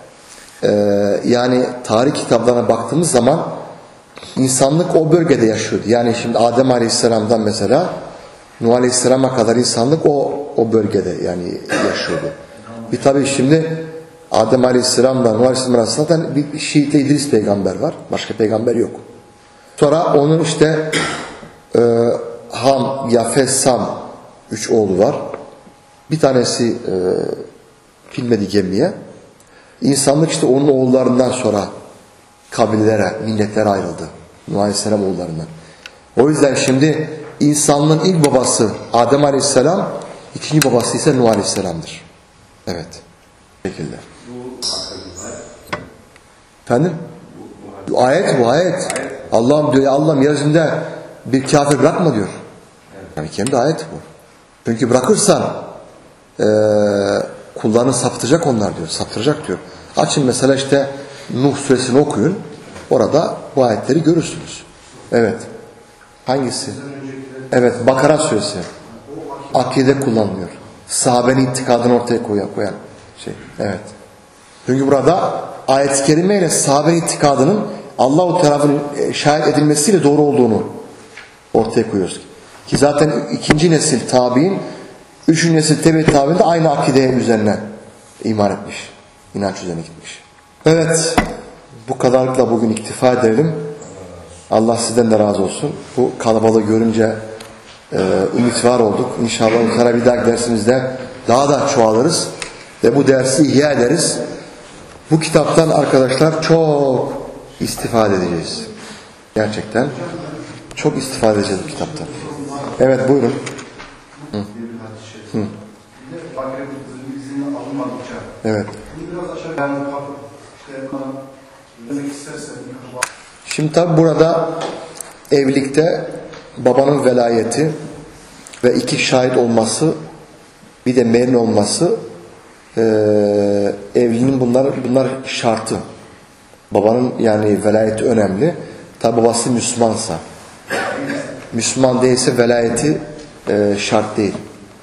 yani tarih kitaplarına baktığımız zaman insanlık o bölgede yaşıyordu. Yani şimdi Adem Aleyhisselam'dan mesela Nuh Aleyhisselam'a kadar insanlık o bölgede yani yaşıyordu. Bir tabii şimdi Adem Aleyhisselam'la Nuh Aleyhisselam arasında zaten bir Şiit'le İdris peygamber var. Başka peygamber yok. Sonra onun işte Ham, Yafes, Sam 3 oğlu var. Bir tanesi binmedi gemiye. İnsanlık işte onun oğullarından sonra kabilelere, milletlere ayrıldı. Nuh Aleyhisselam oğullarından. O yüzden şimdi insanlığın ilk babası Adem Aleyhisselam, ikinci babası ise Nuh Aleyhisselam'dır. Evet. Bu şekilde. Efendim? Bu ayet bu ayet. Allah'ım diyor, Allah'ım yeryüzünde bir kafir bırakma diyor. Yani kendi ayet bu. Çünkü bırakırsan kullarını saptıracak onlar diyor. Saptıracak diyor. Açın mesela işte Nuh suresini okuyun. Orada bu ayetleri görürsünüz. Evet. Hangisi? Evet, Bakara suresi. Akide kullanılıyor. Sahabenin itikadını ortaya koyan şey. Evet. Çünkü burada ayet-i kerimeyle sahabe itikadının Allah-u tarafının şahit edilmesiyle doğru olduğunu ortaya koyuyoruz. Ki zaten ikinci nesil tabi'in, üçüncü nesil tebe tabi'in de aynı akide üzerine iman etmiş. İnanç üzerine gitmiş. Evet, bu kadarlıkla bugün iktifa edelim. Allah sizden de razı olsun. Bu kalabalığı görünce ümit var olduk. İnşallah bir dahaki dersimizde daha da çoğalırız ve bu dersi ihya ederiz. Bu kitaptan arkadaşlar çok istifade edeceğiz. Gerçekten çok istifade edeceğiz bu kitaptan. Evet, buyurun. Evet. Şimdi tabi burada evlilikte babanın velayeti ve iki şahit olması, bir de merin olması, evliliğin bunlar şartı. Babanın yani velayeti önemli. Tabi babası Müslümansa. Müslüman değilse velayeti şart değil.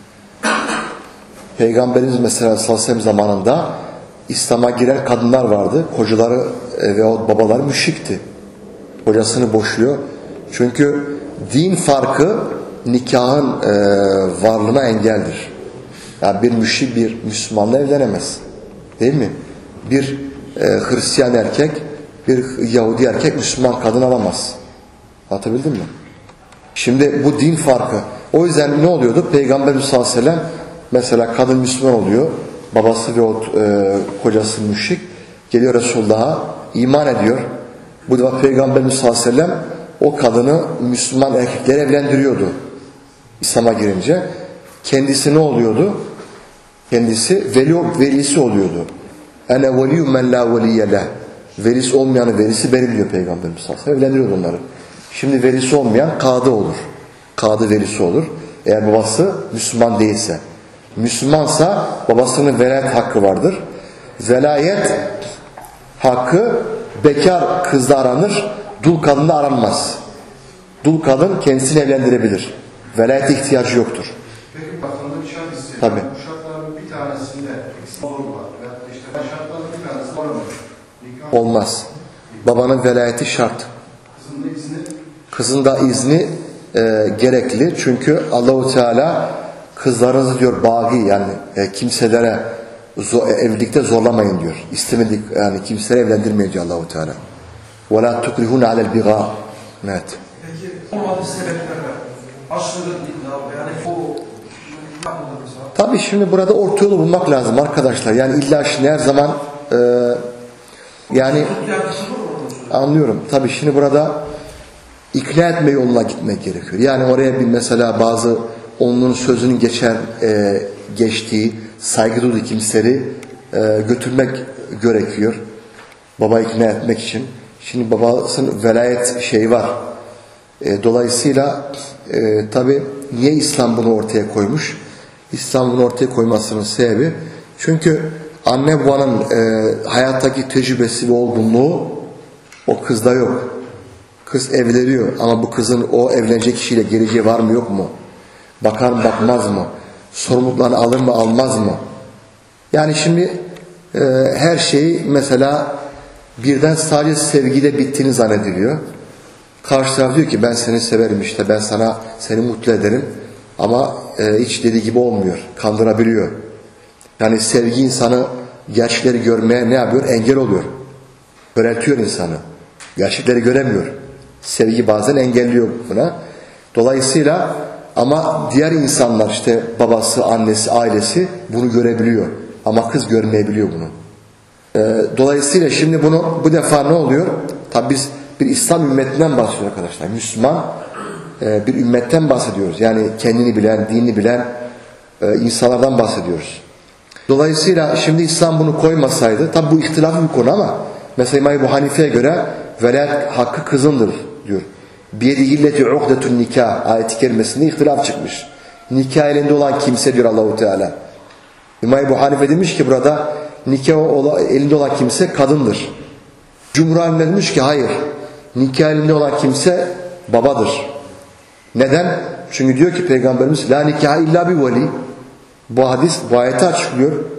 Peygamberimiz mesela sallallahu aleyhi ve sellem zamanında İslam'a giren kadınlar vardı. Kocaları veyahut babaları müşrikti. Kocasını boşuyor. Çünkü din farkı nikahın varlığına engeldir. Yani bir müşrik bir Müslümanla evlenemez. Değil mi? Bir Hristiyan erkek, bir Yahudi erkek Müslüman kadın alamaz. Anlatabildim mi? Şimdi bu din farkı. O yüzden ne oluyordu? Peygamberimiz sallallahu aleyhi ve sellem mesela kadın Müslüman oluyor. Babası ve kocası müşrik. Geliyor Resulullah'a, iman ediyor. Bu da Peygamberimiz sallallahu aleyhi ve sellem o kadını Müslüman erkeklere evlendiriyordu. İslam'a girince. Kendisi ne oluyordu? Kendisi velisi oluyordu. Ene veliyü men la veliye leh. Velisi olmayanın velisi benim diyor Peygamberimiz sallallahu aleyhi ve sellem. Evlendiriyordu onları. Şimdi velisi olmayan kadı olur. Kadı velisi olur. Eğer babası Müslüman değilse. Müslümansa babasının velayet hakkı vardır. Velayet hakkı bekar kızda aranır, dul kadında aranmaz. Dul kadın kendisini evlendirebilir. Velayete ihtiyacı yoktur. Peki bakımda bir şart istiyor. Tabii. Bu şartların bir tanesinde zor var. İşte şartların bir tanesi var mı? Olmaz. Babanın velayeti şart. Kızın da izni. Kızın da izni gerekli. Çünkü Allahu Teala kızlarınızı diyor bagi yani kimselere evlilikte zorlamayın diyor. İstemedik yani kimseleri evlendirmeyin diyor Allahu Teala. Ve la tukrihun alel biga. Evet. Peki olmadığı sebeplerle aşırı yani bu Tabii şimdi burada orta yolu bulmak lazım arkadaşlar. Yani illa şimdi her zaman yani anlıyorum. Tabii şimdi burada ikna etme yoluna gitmek gerekiyor. Yani oraya bir mesela bazı onun sözünün geçtiği, saygı duyduğu kimseleri götürmek gerekiyor. Baba ikna etmek için. Şimdi babasının velayet şeyi var. Dolayısıyla tabi niye İslam bunu ortaya koymuş? İslam bunu ortaya koymasının sebebi çünkü anne babanın hayattaki tecrübesi ve olgunluğu o kızda yok. Kız evleniyor ama bu kızın o evlenecek kişiyle geleceği var mı yok mu? Bakar mı bakmaz mı? Sorumluluklarını alır mı almaz mı? Yani şimdi her şeyi mesela birden sadece sevgide bittiğini zannediliyor. Karşı taraf diyor ki ben seni severim işte ben seni mutlu ederim ama hiç dediği gibi olmuyor. Kandırabiliyor. Yani sevgi insanı gerçekleri görmeye ne yapıyor? Engel oluyor. Köreltiyor insanı. Gerçekleri göremiyor. Sevgi bazen engelliyor buna. Dolayısıyla ama diğer insanlar işte babası, annesi, ailesi bunu görebiliyor. Ama kız görmeyebiliyor bunu. Dolayısıyla şimdi bu defa ne oluyor? Tabi biz bir İslam ümmetinden bahsediyoruz arkadaşlar. Müslüman bir ümmetten bahsediyoruz. Yani kendini bilen, dinini bilen insanlardan bahsediyoruz. Dolayısıyla şimdi İslam bunu koymasaydı, tabi bu ihtilaflı bir konu ama mesela İmam Ebu Hanife'ye göre velayet hakkı kızındır diyor. Biyedihilleti uqdetun nikah ayet-i kerimesinde ihtilaf çıkmış. Nikah elinde olan kimse diyor Allahu Teala. İmam Ebu Hanife demiş ki burada nikah elinde olan kimse kadındır. Cumhur alimler demiş ki hayır. Nikah elinde olan kimse babadır. Neden? Çünkü diyor ki Peygamberimiz la nikah illa bi veli. Bu hadis bu ayeti açıklıyor.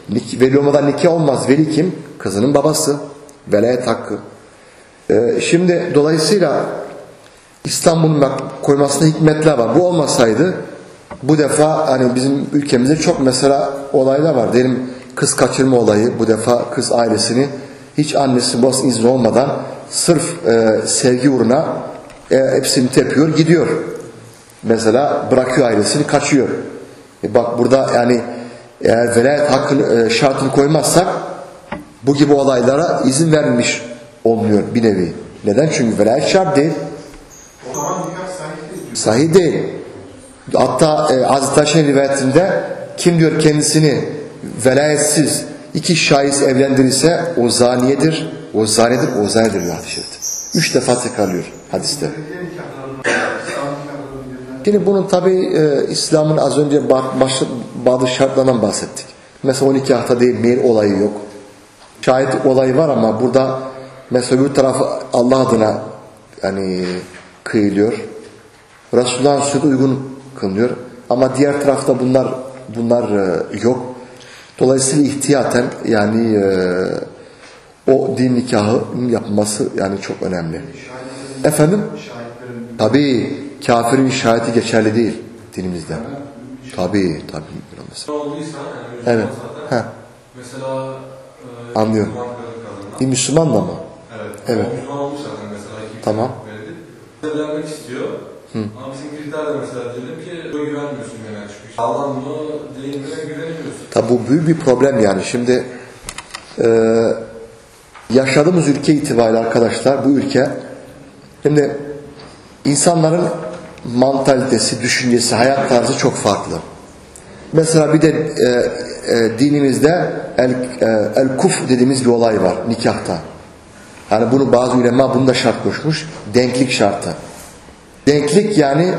Veli olmadan nikah olmaz. Veli kim? Kızının babası. Velayet hakkı. Şimdi dolayısıyla İstanbul'un koymasında hikmetler var. Bu olmasaydı bu defa hani bizim ülkemizde çok mesela olaylar var. Diyelim kız kaçırma olayı. Bu defa kız ailesini hiç annesi babası izni olmadan sırf sevgi uğruna hepsini tepiyor gidiyor. Mesela bırakıyor ailesini kaçıyor. Bak burada yani eğer velayet hakkını şartını koymazsak bu gibi olaylara izin verilmiş olmuyor bir nevi. Neden? Çünkü velayet şart değil. O zaman nikah sahih değil. Sahih değil. Hatta Hazreti Ayşe'nin rivayetinde kim diyor kendisini velayetsiz iki şahis evlendirirse o zaniyedir. O zaniyedir. O zaniyedir diyor hadis-i şerifte. 3 defa tekrarlıyor hadiste. Şimdi bunun tabi İslam'ın az önce bazı şartlarından bahsettik. Mesela 12 hafta değil meyil olayı yok. Şahit olayı var ama burada mesela bir tarafı Allah adına yani kıyılıyor. Resulullah'ın sünnetine uygun kılınıyor. Ama diğer tarafta bunlar yok. Dolayısıyla ihtiyaten yani o din nikahı yapılması yani çok önemli. Efendim? Tabii kafirin şahidi geçerli değil dinimizde. Tabii. Olduysa, evet. Mesela anlıyorum. Bir Müslüman da mı? Evet. Müslüman olmuş zaten mesela. Tamam. Evlenmek istiyor. Ama bizim kriterler mesela diyelim ki güvenmiyorsun yani çünkü sağlam mı değil mi güvenemiyorsun. Tabi bu büyük bir problem yani. Şimdi yaşadığımız ülke itibariyle arkadaşlar bu ülke şimdi insanların mantalitesi, düşüncesi, hayat tarzı çok farklı. Mesela bir de dinimizde el-kuf dediğimiz bir olay var nikahta. Yani bunu bazı ulema bunu da şart koşmuş. Denklik şartı. Denklik yani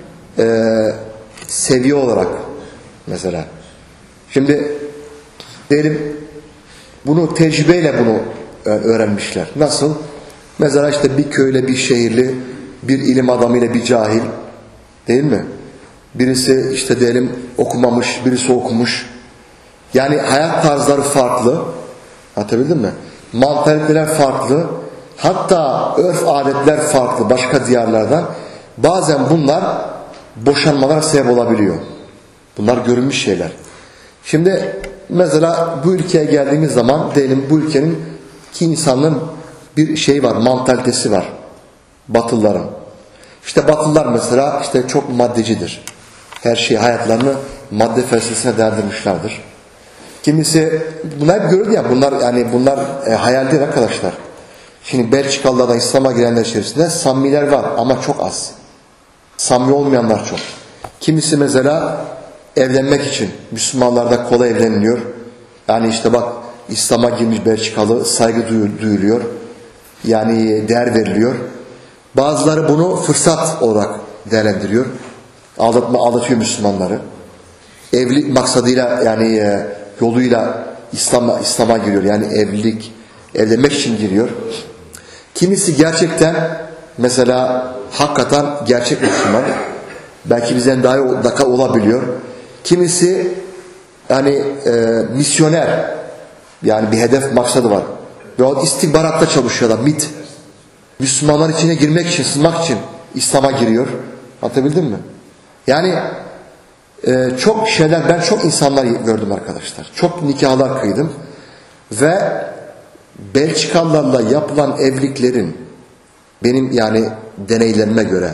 seviye olarak mesela. Şimdi diyelim bunu tecrübeyle bunu öğrenmişler. Nasıl? Mesela işte bir köyle bir şehirli, bir ilim adamıyla bir cahil değil mi? Birisi işte diyelim okumamış, birisi okumuş. Yani hayat tarzları farklı. Anlatabildim mi? Mantaliteler farklı. Hatta örf adetler farklı başka diyarlardan. Bazen bunlar boşanmalara sebep olabiliyor. Bunlar görülmüş şeyler. Şimdi mesela bu ülkeye geldiğimiz zaman diyelim bu ülkenin ki insanların bir şey var, mantalitesi var. Batılıların. İşte Batılılar mesela işte çok maddecidir. Her şeyi hayatlarını madde felsefesine derdırmışlardır. Kimisi bunlar hep görüldü ya bunlar hayal değil arkadaşlar. Şimdi Belçikalılardan İslam'a girenler içerisinde Samimiler var ama çok az. Samimi olmayanlar çok. Kimisi mesela evlenmek için Müslümanlarda kolay evleniliyor. Yani işte bak İslam'a girmiş Belçikalı saygı duyuluyor. Yani değer veriliyor. Bazıları bunu fırsat olarak değerlendiriyor. Aldatıyor Müslümanları. Evlilik maksadıyla yani yoluyla İslam'a giriyor. Yani evlenmek için giriyor. Kimisi gerçekten mesela hakikaten gerçek Müslüman. Belki bizden daha olabiliyor. Kimisi yani misyoner. Yani bir hedef maksadı var. Ve istihbaratta çalışıyorlar. MİT. Müslümanlar içine girmek için, sızmak için İslam'a giriyor. Anlatabildim mi? Yani çok şeyler, ben çok insanlar gördüm arkadaşlar. Çok nikahlar kıydım. Ve Belçikalılarla yapılan evliliklerin benim yani deneylerime göre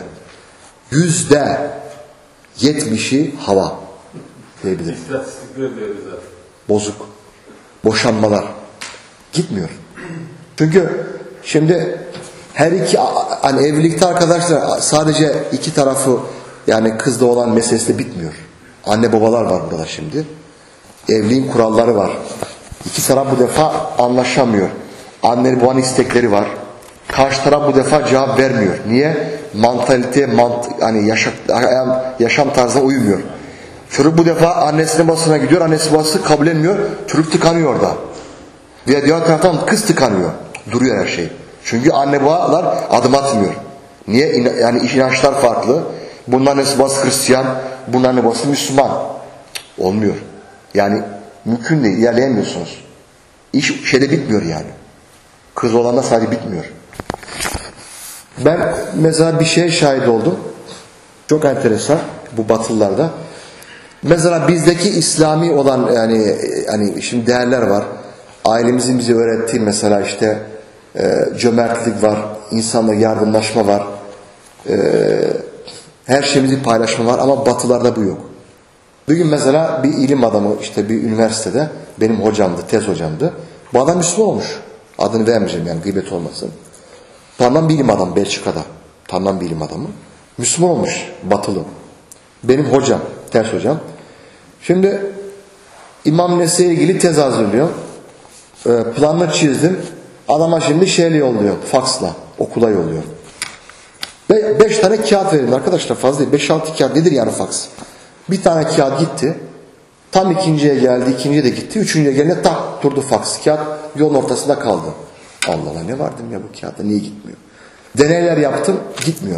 %70'i hava diyebilirim. Bozuk. Boşanmalar. Gitmiyor. Çünkü şimdi her iki hani evlilikte arkadaşlar sadece iki tarafı yani kızla olan meselesi de bitmiyor. Anne babalar var burada şimdi. Evliliğin kuralları var. İki taraf bu defa anlaşamıyor. Anne babanın istekleri var. Karşı taraf bu defa cevap vermiyor. Niye? Mantalite, hani yaşam tarzına uymuyor. Çocuk bu defa annesinin babasına gidiyor. Annesi babası kabul etmiyor. Çocuk tıkanıyor orada. Ve diğer taraftan kız tıkanıyor. Duruyor her şey. Çünkü anne babalar adım atmıyor. Niye? Yani inançlar farklı. Bunların annesi babası Hristiyan, bunların annesi babası Müslüman. Olmuyor. Yani Mümkün değil. İlerleyemiyorsunuz. İş şeyde bitmiyor yani. Kız olanda sadece bitmiyor. Ben mesela bir şeye şahit oldum. Çok enteresan bu Batılılarda. Mesela bizdeki İslami olan yani şimdi değerler var. Ailemizin bize öğrettiği mesela işte cömertlik var, insanla yardımlaşma var. Her şeyimizi paylaşma var ama Batılarda bu yok. Bugün mesela bir ilim adamı işte bir üniversitede benim hocamdı, tez hocamdı. Bu adam Müslüman olmuş. Adını vermeyeceğim yani gıybet olmasın. Tanınan bir ilim adamı Belçika'da. Tanınan bir ilim adamı. Müslüman olmuş, Batılı. Benim hocam, tez hocam. Şimdi İmam Nese'ye ilgili tez hazırlıyorum. Planını çizdim. Adama şimdi şeyle yolluyorum, faksla, okula yolluyorum. 5 tane kağıt verildi arkadaşlar, fazla değil. 5-6 kağıt nedir yani faks? Bir tane kağıt gitti. Tam ikinciye geldi, ikinciye de gitti. Üçüncüye gelince tak durdu faks. Kağıt yolun ortasında kaldı. Allah Allah ne vardım ya bu kağıtta, niye gitmiyor? Deneyler yaptım, gitmiyor.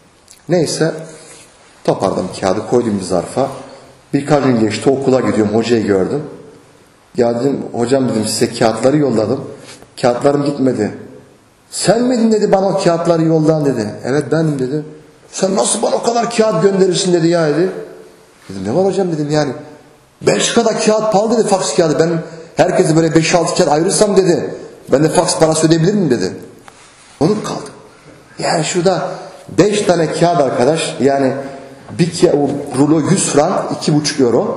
Neyse toparladım kağıdı, koydum bir zarfa. Birkaç gün geçti, okula gidiyorum, hocayı gördüm. Ya dedim, hocam dedim size kağıtları yolladım. Kağıtlarım gitmedi. Sen miydin dedi bana o kağıtları yoldan dedi. Evet benim dedi. Sen nasıl bana o kadar kağıt gönderirsin dedi ya dedi. Dedim ne var hocam dedim yani. Belçika'da kağıt pahalı dedi, faks kağıdı. Ben herkese böyle 5-6 kağıt ayırırsam dedi. Ben de faks parası ödeyebilir miyim dedi. Onu kaldı. Yani şurada 5 tane kağıt arkadaş yani o rulo 100 frank 2,5 euro.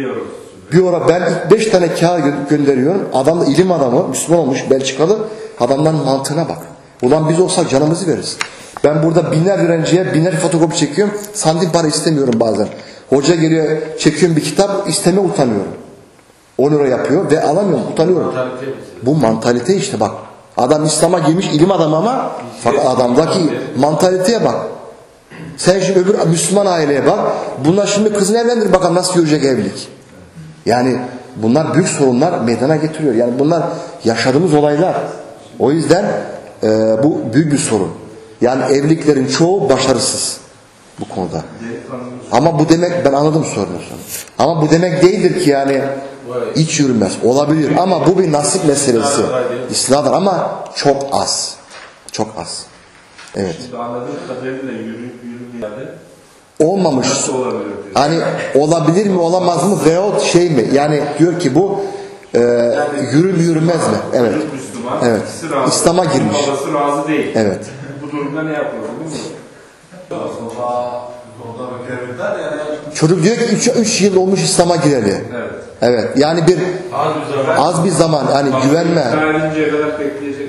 1 euro. Ben 5 tane kağıt gönderiyorum. Adam da ilim adamı, Müslüman olmuş Belçikalı. Adamların mantığına bak. Ulan biz olsak canımızı veririz. Ben burada binlerce öğrenciye binlerce fotokopi çekiyorum. Santim para istemiyorum bazen. Hoca geliyor çekiyorum bir kitap isteme utanıyorum. 10 euro yapıyor ve alamıyorum utanıyorum. Bu mantalite işte bak. Adam İslam'a girmiş ilim adamı ama fakat adamdaki mantaliteye bak. Sen şimdi öbür Müslüman aileye bak. Bunlar şimdi kızını evlendir bakalım nasıl görecek evlilik. Yani bunlar büyük sorunlar meydana getiriyor. Yani bunlar yaşadığımız olaylar. O yüzden bu büyük bir sorun. Yani evliliklerin çoğu başarısız bu konuda. Ama bu demek ben anladım sorunu. Ama bu demek değildir ki yani hiç yürümez. Olabilir ama bu bir nasip meselesi. İslam'dan ama çok az. Çok az. Evet. Şimdi anladığım kadarıyla yürümeyenler olmamış. Hani olabilir mi olamaz mı veyahut şey mi? Yani diyor ki bu yürür mü yürümez mi? Evet. Müslüman, evet. İslam'a girmiş. Babası razı değil. Evet. Bu durumda ne yapılır? Çocuk diyor ki 3 yıl olmuş İslam'a gireli. Evet. Evet. Yani bir az bir zaman hani güvenme. Öğreninceye kadar bekleyecek.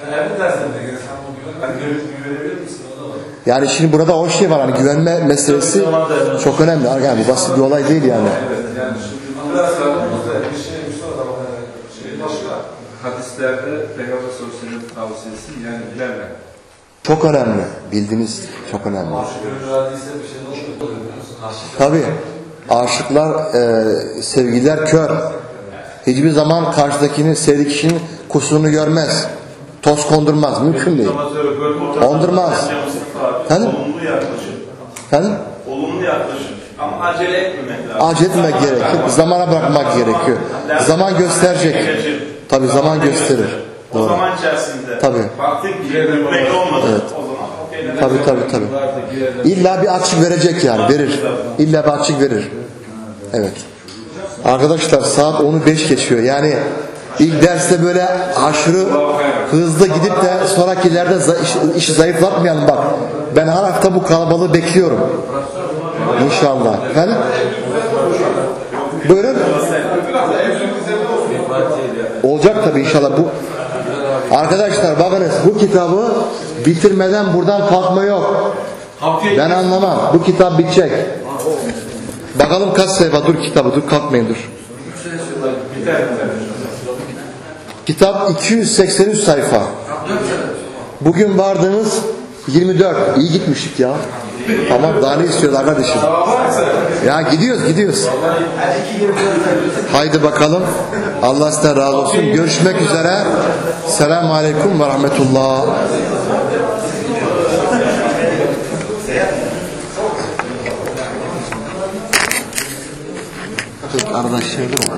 Yani şimdi burada o şey var hani güvenme meselesi çok önemli. Yani bu basit bir olay değil yani. Hadislerde Peygamber Sosyal'in tavsiyesi yani bilenme. Çok önemli. Bildiğiniz çok önemli. Tabii. Aşıklar, sevgililer kör. Hiçbir zaman karşıdakini, sevdiği kişinin kusurunu görmez. Toz kondurmaz. Mümkün değil. Kondurmaz. Efendim? Olumlu yaklaşım. Efendim? Olumlu yaklaşım. Ama acele etmemek lazım. Acele etmemek gerekiyor. Zamana bırakmak gerekiyor. Zaman gösterecek. Tabii zaman gösterir. O Doğru. zaman içerisinde Tabii. baktık ki yürümek olmadı. Evet. O zaman okey. Tabii. İlla bir açık verecek yani. Verir. İlla bir açık verir. Evet. Arkadaşlar saat 10'u 5 geçiyor. Yani ilk derste böyle aşırı hızlı gidip de sonrakilerde işi zayıflatmayalım bak. Ben her hafta bu kalabalığı bekliyorum. İnşallah. Efendim? Buyurun. Olacak tabii inşallah bu. Arkadaşlar bakınız bu kitabı bitirmeden buradan kalkma yok. Ben anlamam. Bu kitap bitecek. Bakalım kaç sayfa, dur kitabı, dur kalkmayın dur. Kitap 283 sayfa. Bugün vardığınız 24. İyi gitmiştik ya. Tamam daha ne istiyorlar kardeşim? Ya gidiyoruz. Haydi bakalım. Allah sizden razı olsun. Görüşmek üzere. Selamun Aleyküm ve Rahmetullah. Arada şeyler oldu.